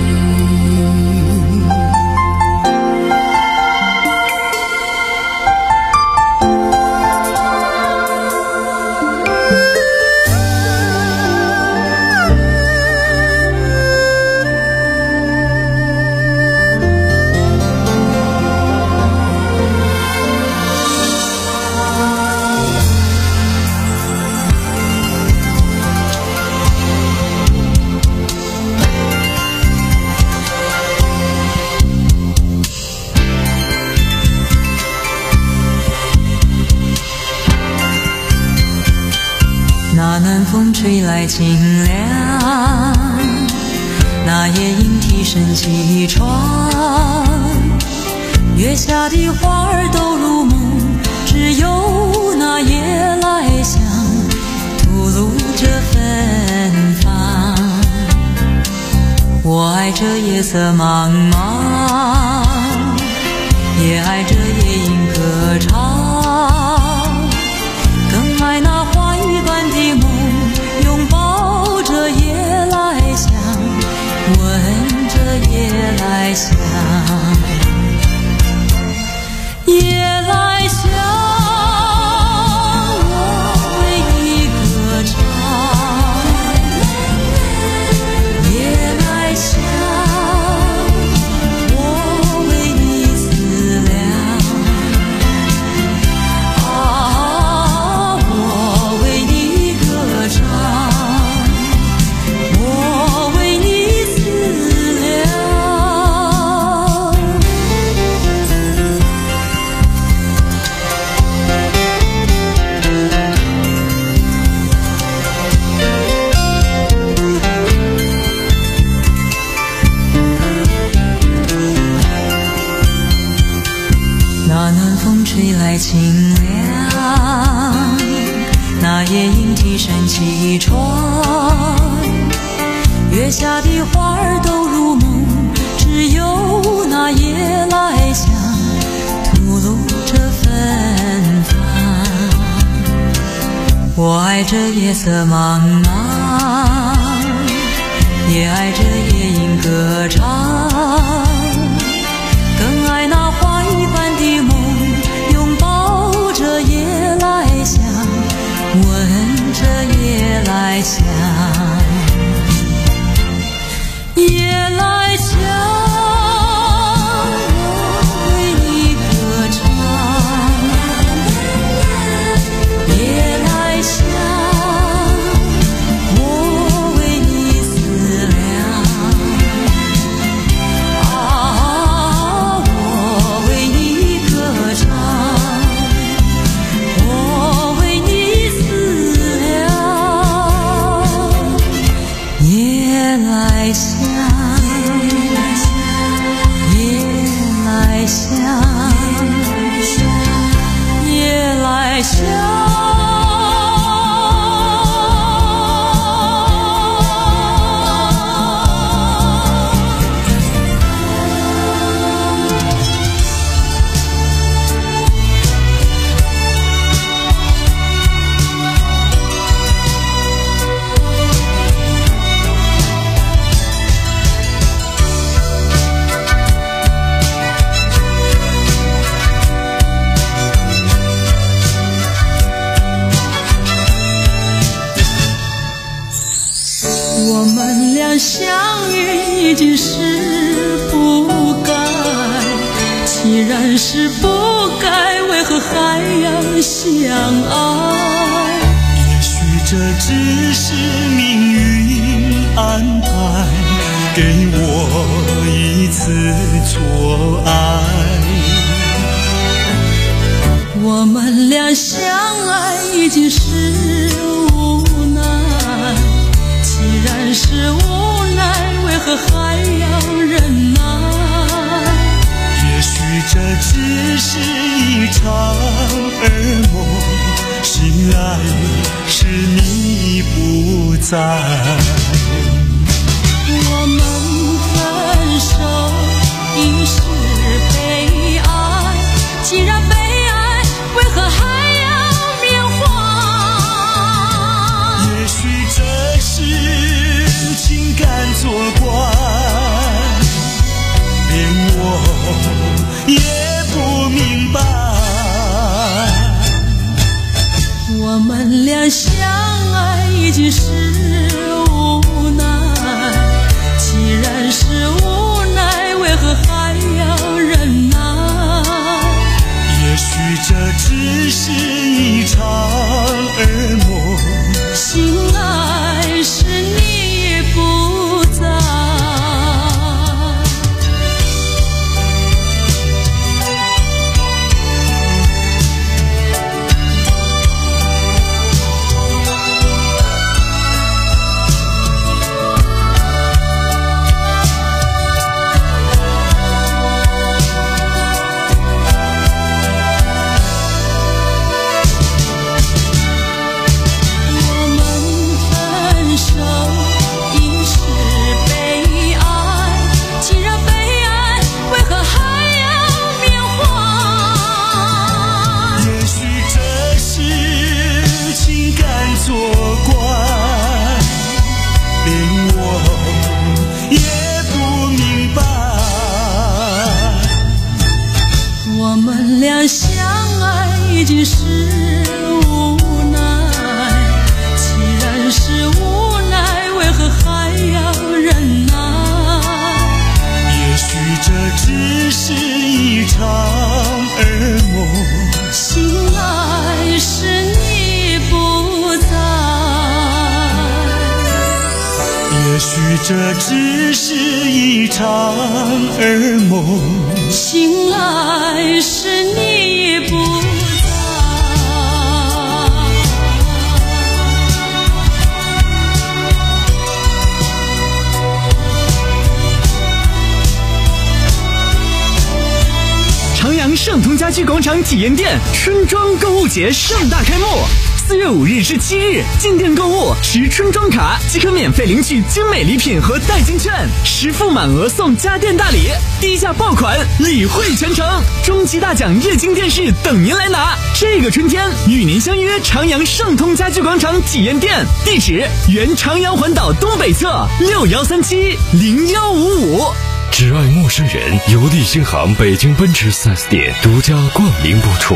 S20: 那南风吹来清凉，那夜莺啼声起床，月下的花儿都入梦，只有那夜来香吐露着芬芳。我爱这夜色茫茫，也爱这夜莺歌唱，更爱那花一般的梦，拥抱着夜来香，闻着夜来香。夜来香，我为你歌唱。夜来香，我为你思量。 那南风吹来清凉，那夜莺啼声起床，月下的花儿都入梦，只有那夜来香吐露着芬芳。我爱这夜色茫茫，也爱这夜莺歌唱，更爱那花一般的梦，拥抱着夜来香，闻着夜来香。夜来香，我为你歌唱。夜来香，我为你思量。啊，我为你歌唱，我为你思量。夜来香，夜来香。我们俩相遇已经是不该，既然是不该，为何还要相爱？
S19: 也许这只是命运安排，给我一次错爱。
S20: 我们俩相爱已经是无奈，既然是无奈，为何还要忍耐？
S19: 也许这只是一场噩梦，醒来是你不在。
S20: 我们分手已是悲哀，既然悲哀，为何还要缅怀？
S19: 也许这是情感作怪，连我也不明白。
S20: 我们俩相爱已经是无奈，既然是无奈，为何还要忍耐？
S19: 也许这只是一场噩梦，
S20: 醒来是你不在。已经是无奈，既然是无奈，为何还要忍耐？
S19: 也许这只是一场噩梦，
S20: 醒来是你不在。
S19: 也许这只是一场噩梦，
S20: 醒来是你不在。
S18: 长
S21: 阳盛通家居广场体验店春装购物节盛大开幕。四月五日至七日，进店购物持春装卡即可免费领取精美礼品和代金券，实付满额送家电大礼，低价爆款，礼惠全程，终极大奖液晶电视等您来拿。这个春天与您相约长阳盛通家居广场体验店，地址原长阳环岛东北侧六幺三七零幺五五。
S4: 只爱陌生人由利星航北京奔驰 四 S 店独家冠名播出。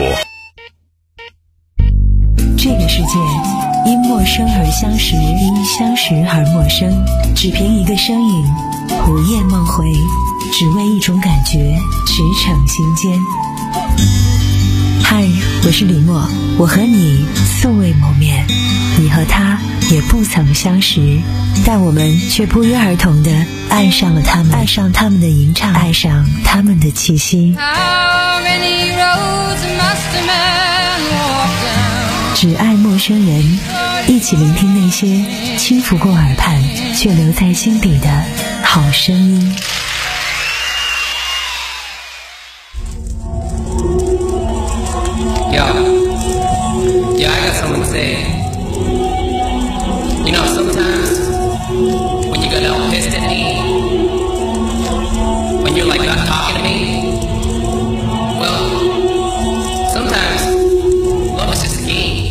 S16: 这个世界因陌生而相识，因相识而陌生。只凭一个声音，午夜梦回，只为一种感觉，驰骋心间。嗨，我是李默，我和你素未谋面，你和他也不曾相识，但我们却不约而同地爱上了他们，爱上他们的吟唱，爱上他们的气息。只爱陌生人，一起聆听那些轻拂过耳畔却留在心底的好声音。
S22: Yo, yeah, I got something to say. You know, sometimes when you get all pissed at me, when you're like not talking to me, well, sometimes love is just a game.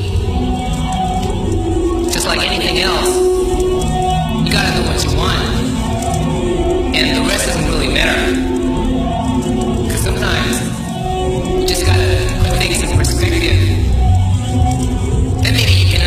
S22: Just like anything else, you gotta know what you want, and the rest doesn't really matter. Cause sometimes you just gotta put things in perspective. Then maybe you can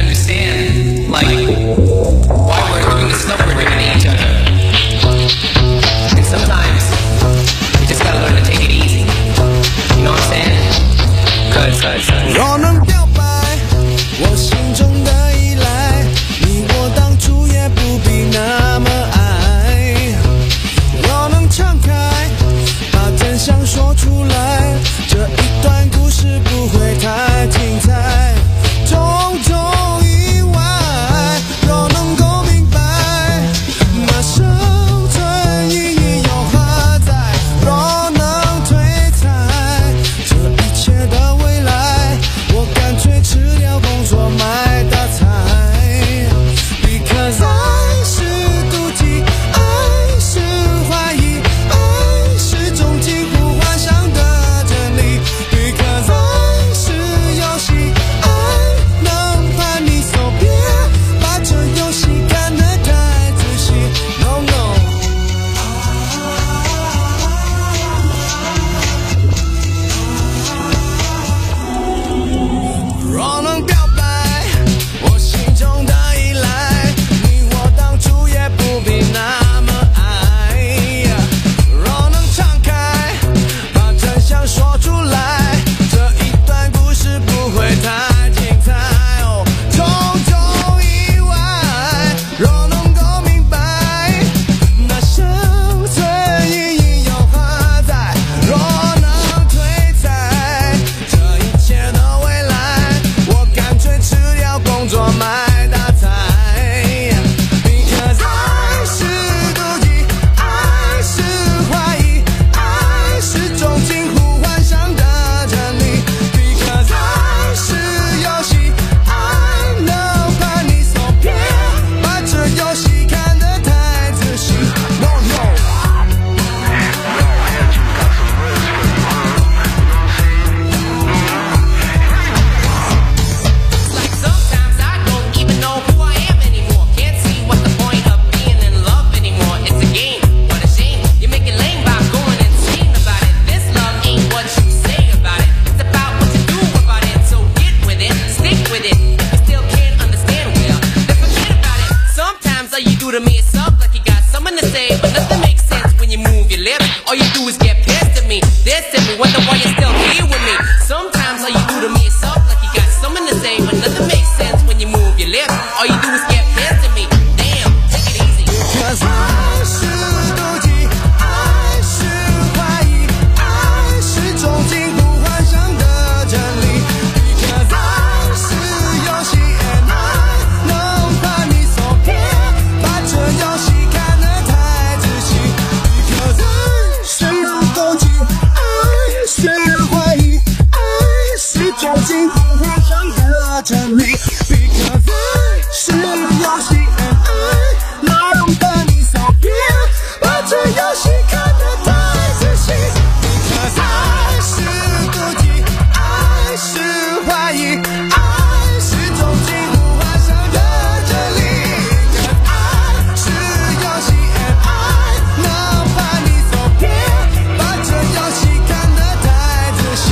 S19: 这里 Because I 是游戏 and I 哪容得你骚扰，把这游戏看得太仔细。Because I 是妒忌，爱是怀疑，爱是种进入幻想的真理。Because I 是游戏 and I 哪怕你走偏，把这游戏看得太仔细。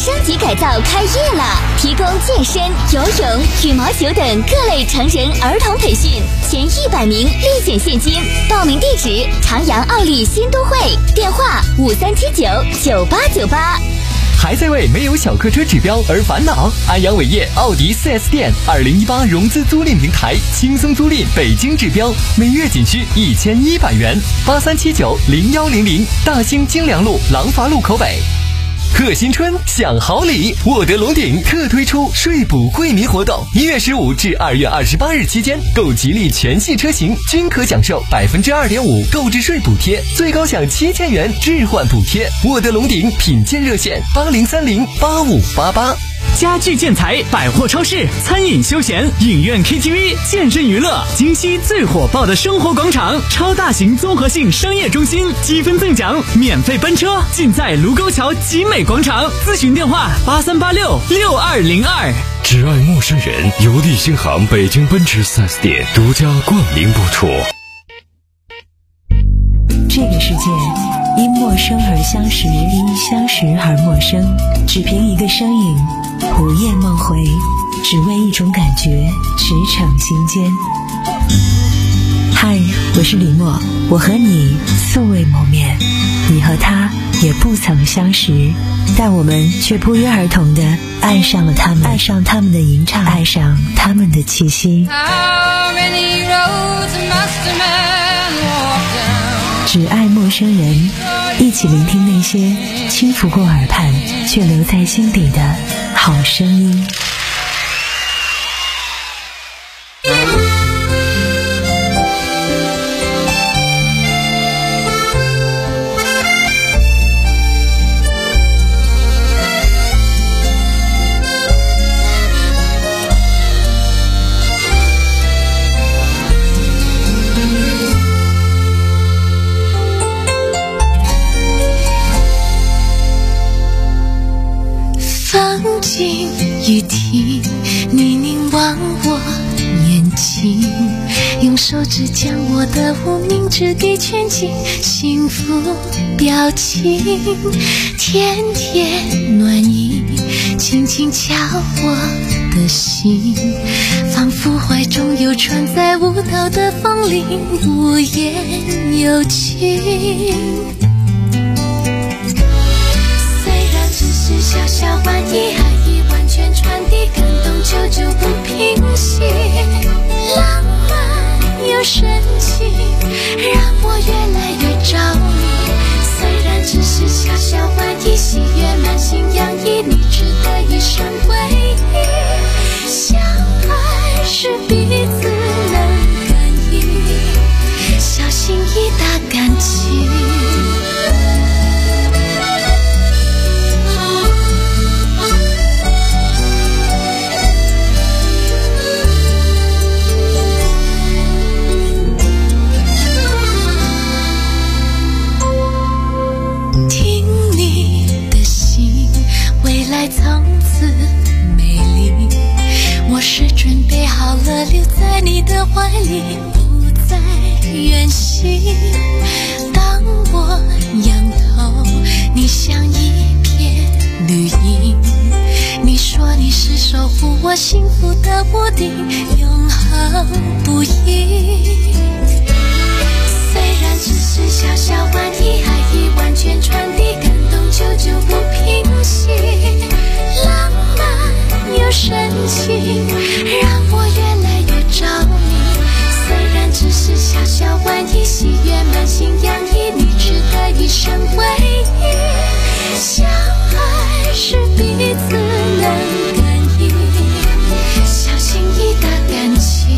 S5: 升级改造开业了，提供健身、游泳、羽毛球等各类成人儿童培训，前一百名立减现金。报名地址：长阳奥利新都会，电话五三七九九八九八。
S2: 还在为没有小客车指标而烦恼？安阳伟业奥迪 四 S 店二零一八融资租赁平台，轻松租赁北京指标，每月仅需一千一百元。八三七九零幺零零，大兴京良路廊坊路口北。贺新春享好礼，沃德龙鼎特推出税补惠民活动，一月十五至二月二十八日期间，购吉利全系车型均可享受百分之二点五购置税补贴，最高享七千元置换补贴。沃德龙鼎品鉴热线八零三零八五八八。
S21: 家具建材、百货超市、餐饮休闲、影院 K T V、健身娱乐，京西最火爆的生活广场，超大型综合性商业中心，积分赠奖，免费奔车，尽在卢沟桥集美广场。咨询电话八三八六六二零二。
S4: 只爱陌生人，由利星行北京奔驰 四 S 店独家冠名播出。
S16: 这个世界因陌生而相识，因相识而陌生。只凭一个身影，午夜梦回，只为一种感觉，驰骋心间。嗨，我是李默，我和你素未谋面，你和他也不曾相识，但我们却不约而同地爱上了他们，爱上他们的吟唱，爱上他们的气息。只爱陌生人，一起聆听那些轻拂过耳畔却留在心底的好声音。
S8: 雨停，你凝望我眼睛，用手指将我的无名指给圈紧，幸福表情，甜甜暖意，轻轻敲我的心，仿佛怀中有船在舞蹈的风铃，无言有情。虽然只是小小玩意，爱意完全传递，感动久久不平息，浪漫又深情，让我越来越着迷。虽然只是小小玩意，喜悦满心洋溢，你值得一生回忆。相爱是彼此能感应，小心翼翼打感情。层次美丽，我是准备好了留在你的怀里，不再远行。当我仰头，你像一片绿荫，你说你是守护我幸福的屋顶，永恒不移。虽然只是小小玩意，爱意完全传递，感动久久不平息，浪漫又深情，让我越来越着迷。虽然只是小小玩意，喜悦满心洋溢，你值得一生回忆。相爱是彼此能感应，小心翼翼的感情。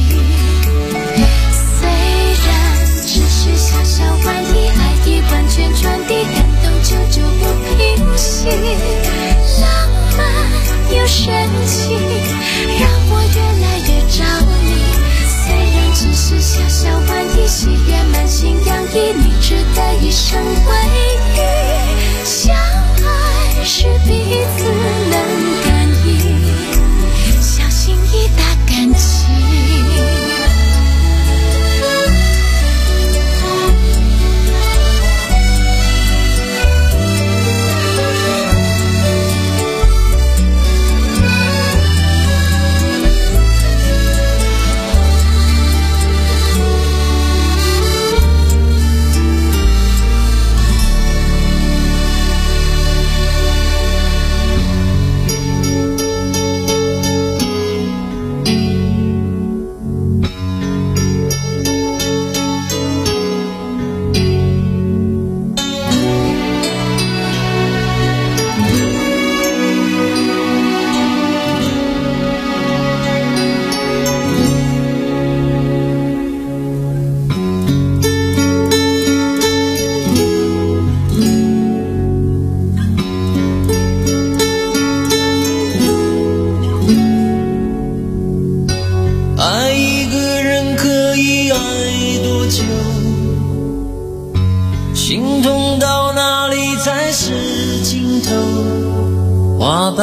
S8: 小小玩意，爱意完全传递，感动久久不平息，浪漫又深情，让我越来越着迷。虽然只是小小玩意，喜悦满心洋溢，你值得一生回忆。相爱是彼此能感应，小心翼翼打感情。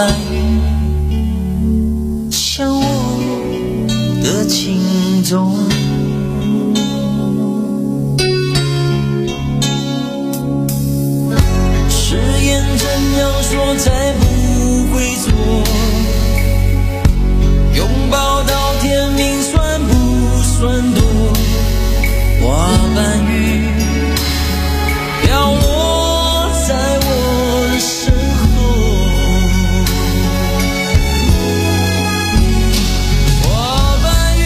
S9: 瓣雨像我的情衷，誓言怎样说才不会错，拥抱到天明算不算多，花瓣雨飘落在我身后，花瓣雨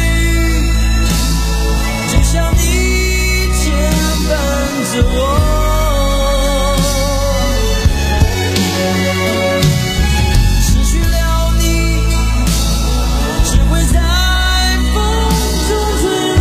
S9: 就像你牵绊着我，失去了你只会在风中坠落。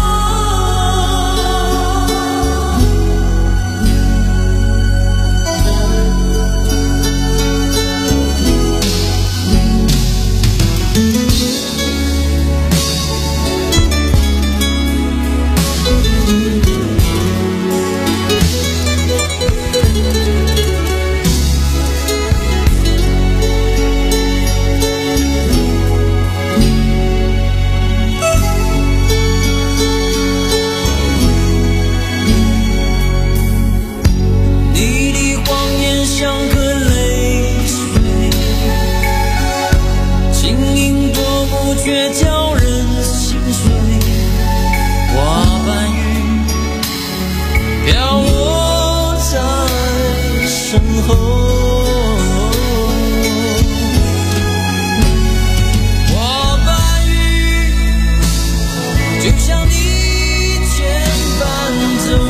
S9: 你的谎言像颗泪水，晶莹夺目却叫人心碎，花瓣雨飘落在身后，花瓣雨就像你牵绊着我，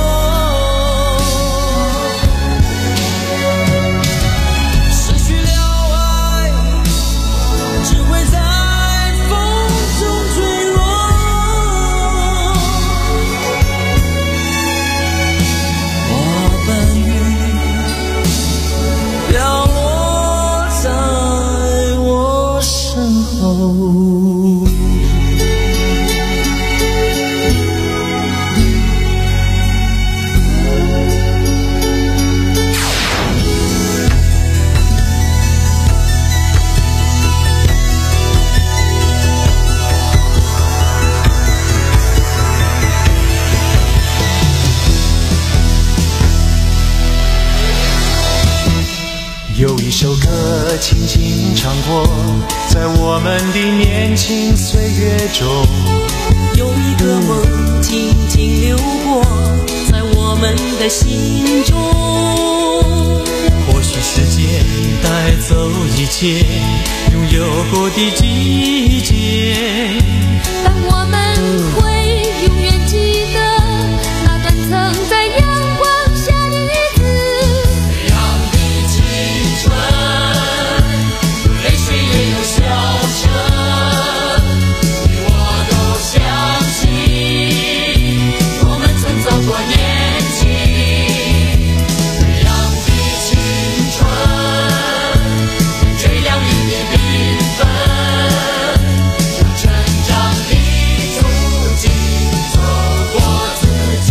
S9: 失去了爱只会在风中坠落，花瓣雨飘落在我身后。
S3: 有一首歌轻轻唱过，在我们的年轻岁月中，
S10: 有一个梦静静流过，在我们的心中。
S3: 或许时间带走一切拥有过的季节，
S8: 但我们会永远记得那段曾在阳光下的日子。
S9: 这样的青春，泪水也有笑声，你我都相信，我们曾走过年轻。这样的青春，最亮丽的缤纷，让成长的足迹走过自己。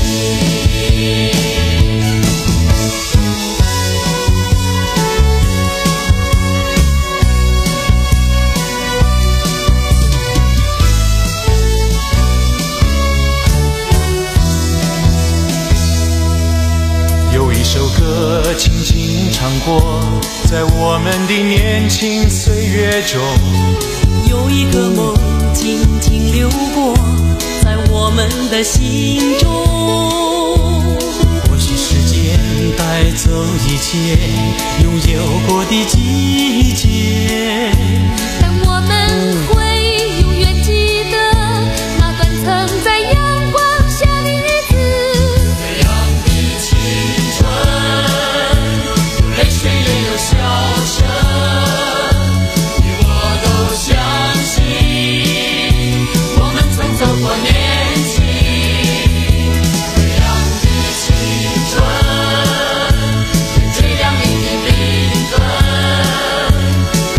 S3: 有一首歌轻轻唱过，在我们的年轻岁月中，
S10: 有一个梦静静流过，在我们的心中。
S3: 或许时间带走一切拥有过的季节，
S8: 但我们会永远记得那段曾在阳光下的日子。
S9: 这样的青春，泪水也有笑声，你我都相信，我们曾走过年轻。这样的青春，最亮丽的缤纷，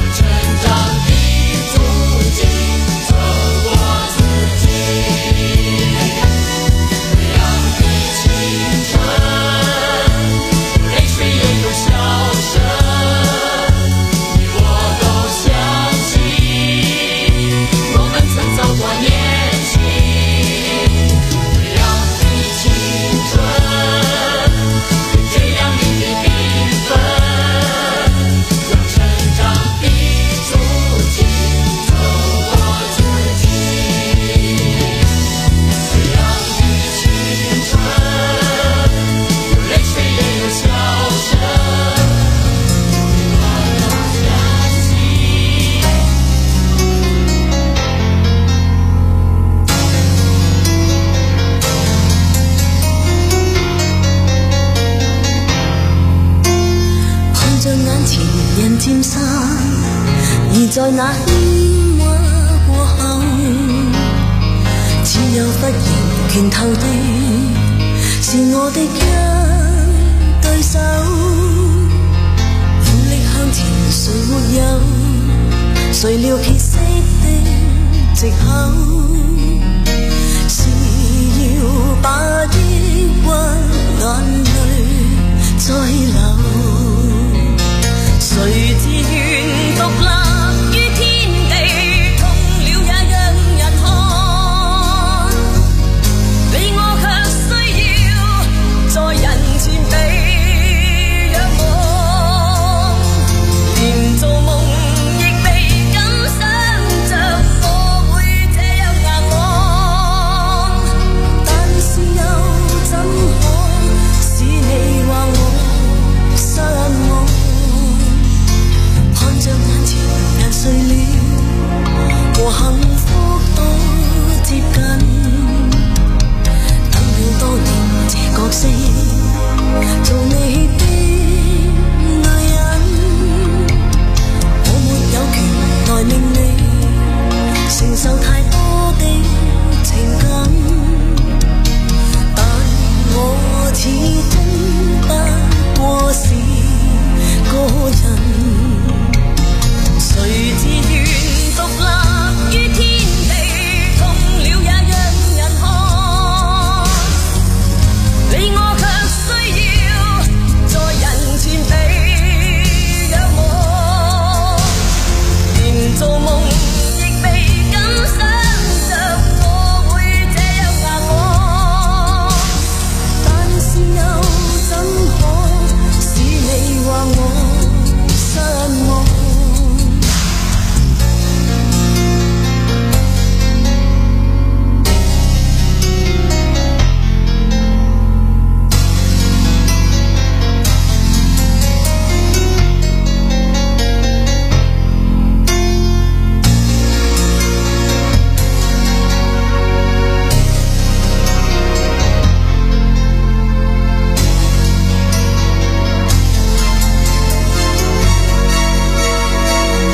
S7: 而在那喧哗過後，只有忽然拳頭的是我的一對手，努力向前誰沒有，誰料歇息的藉口，是要把抑鬱眼淚再流，誰自願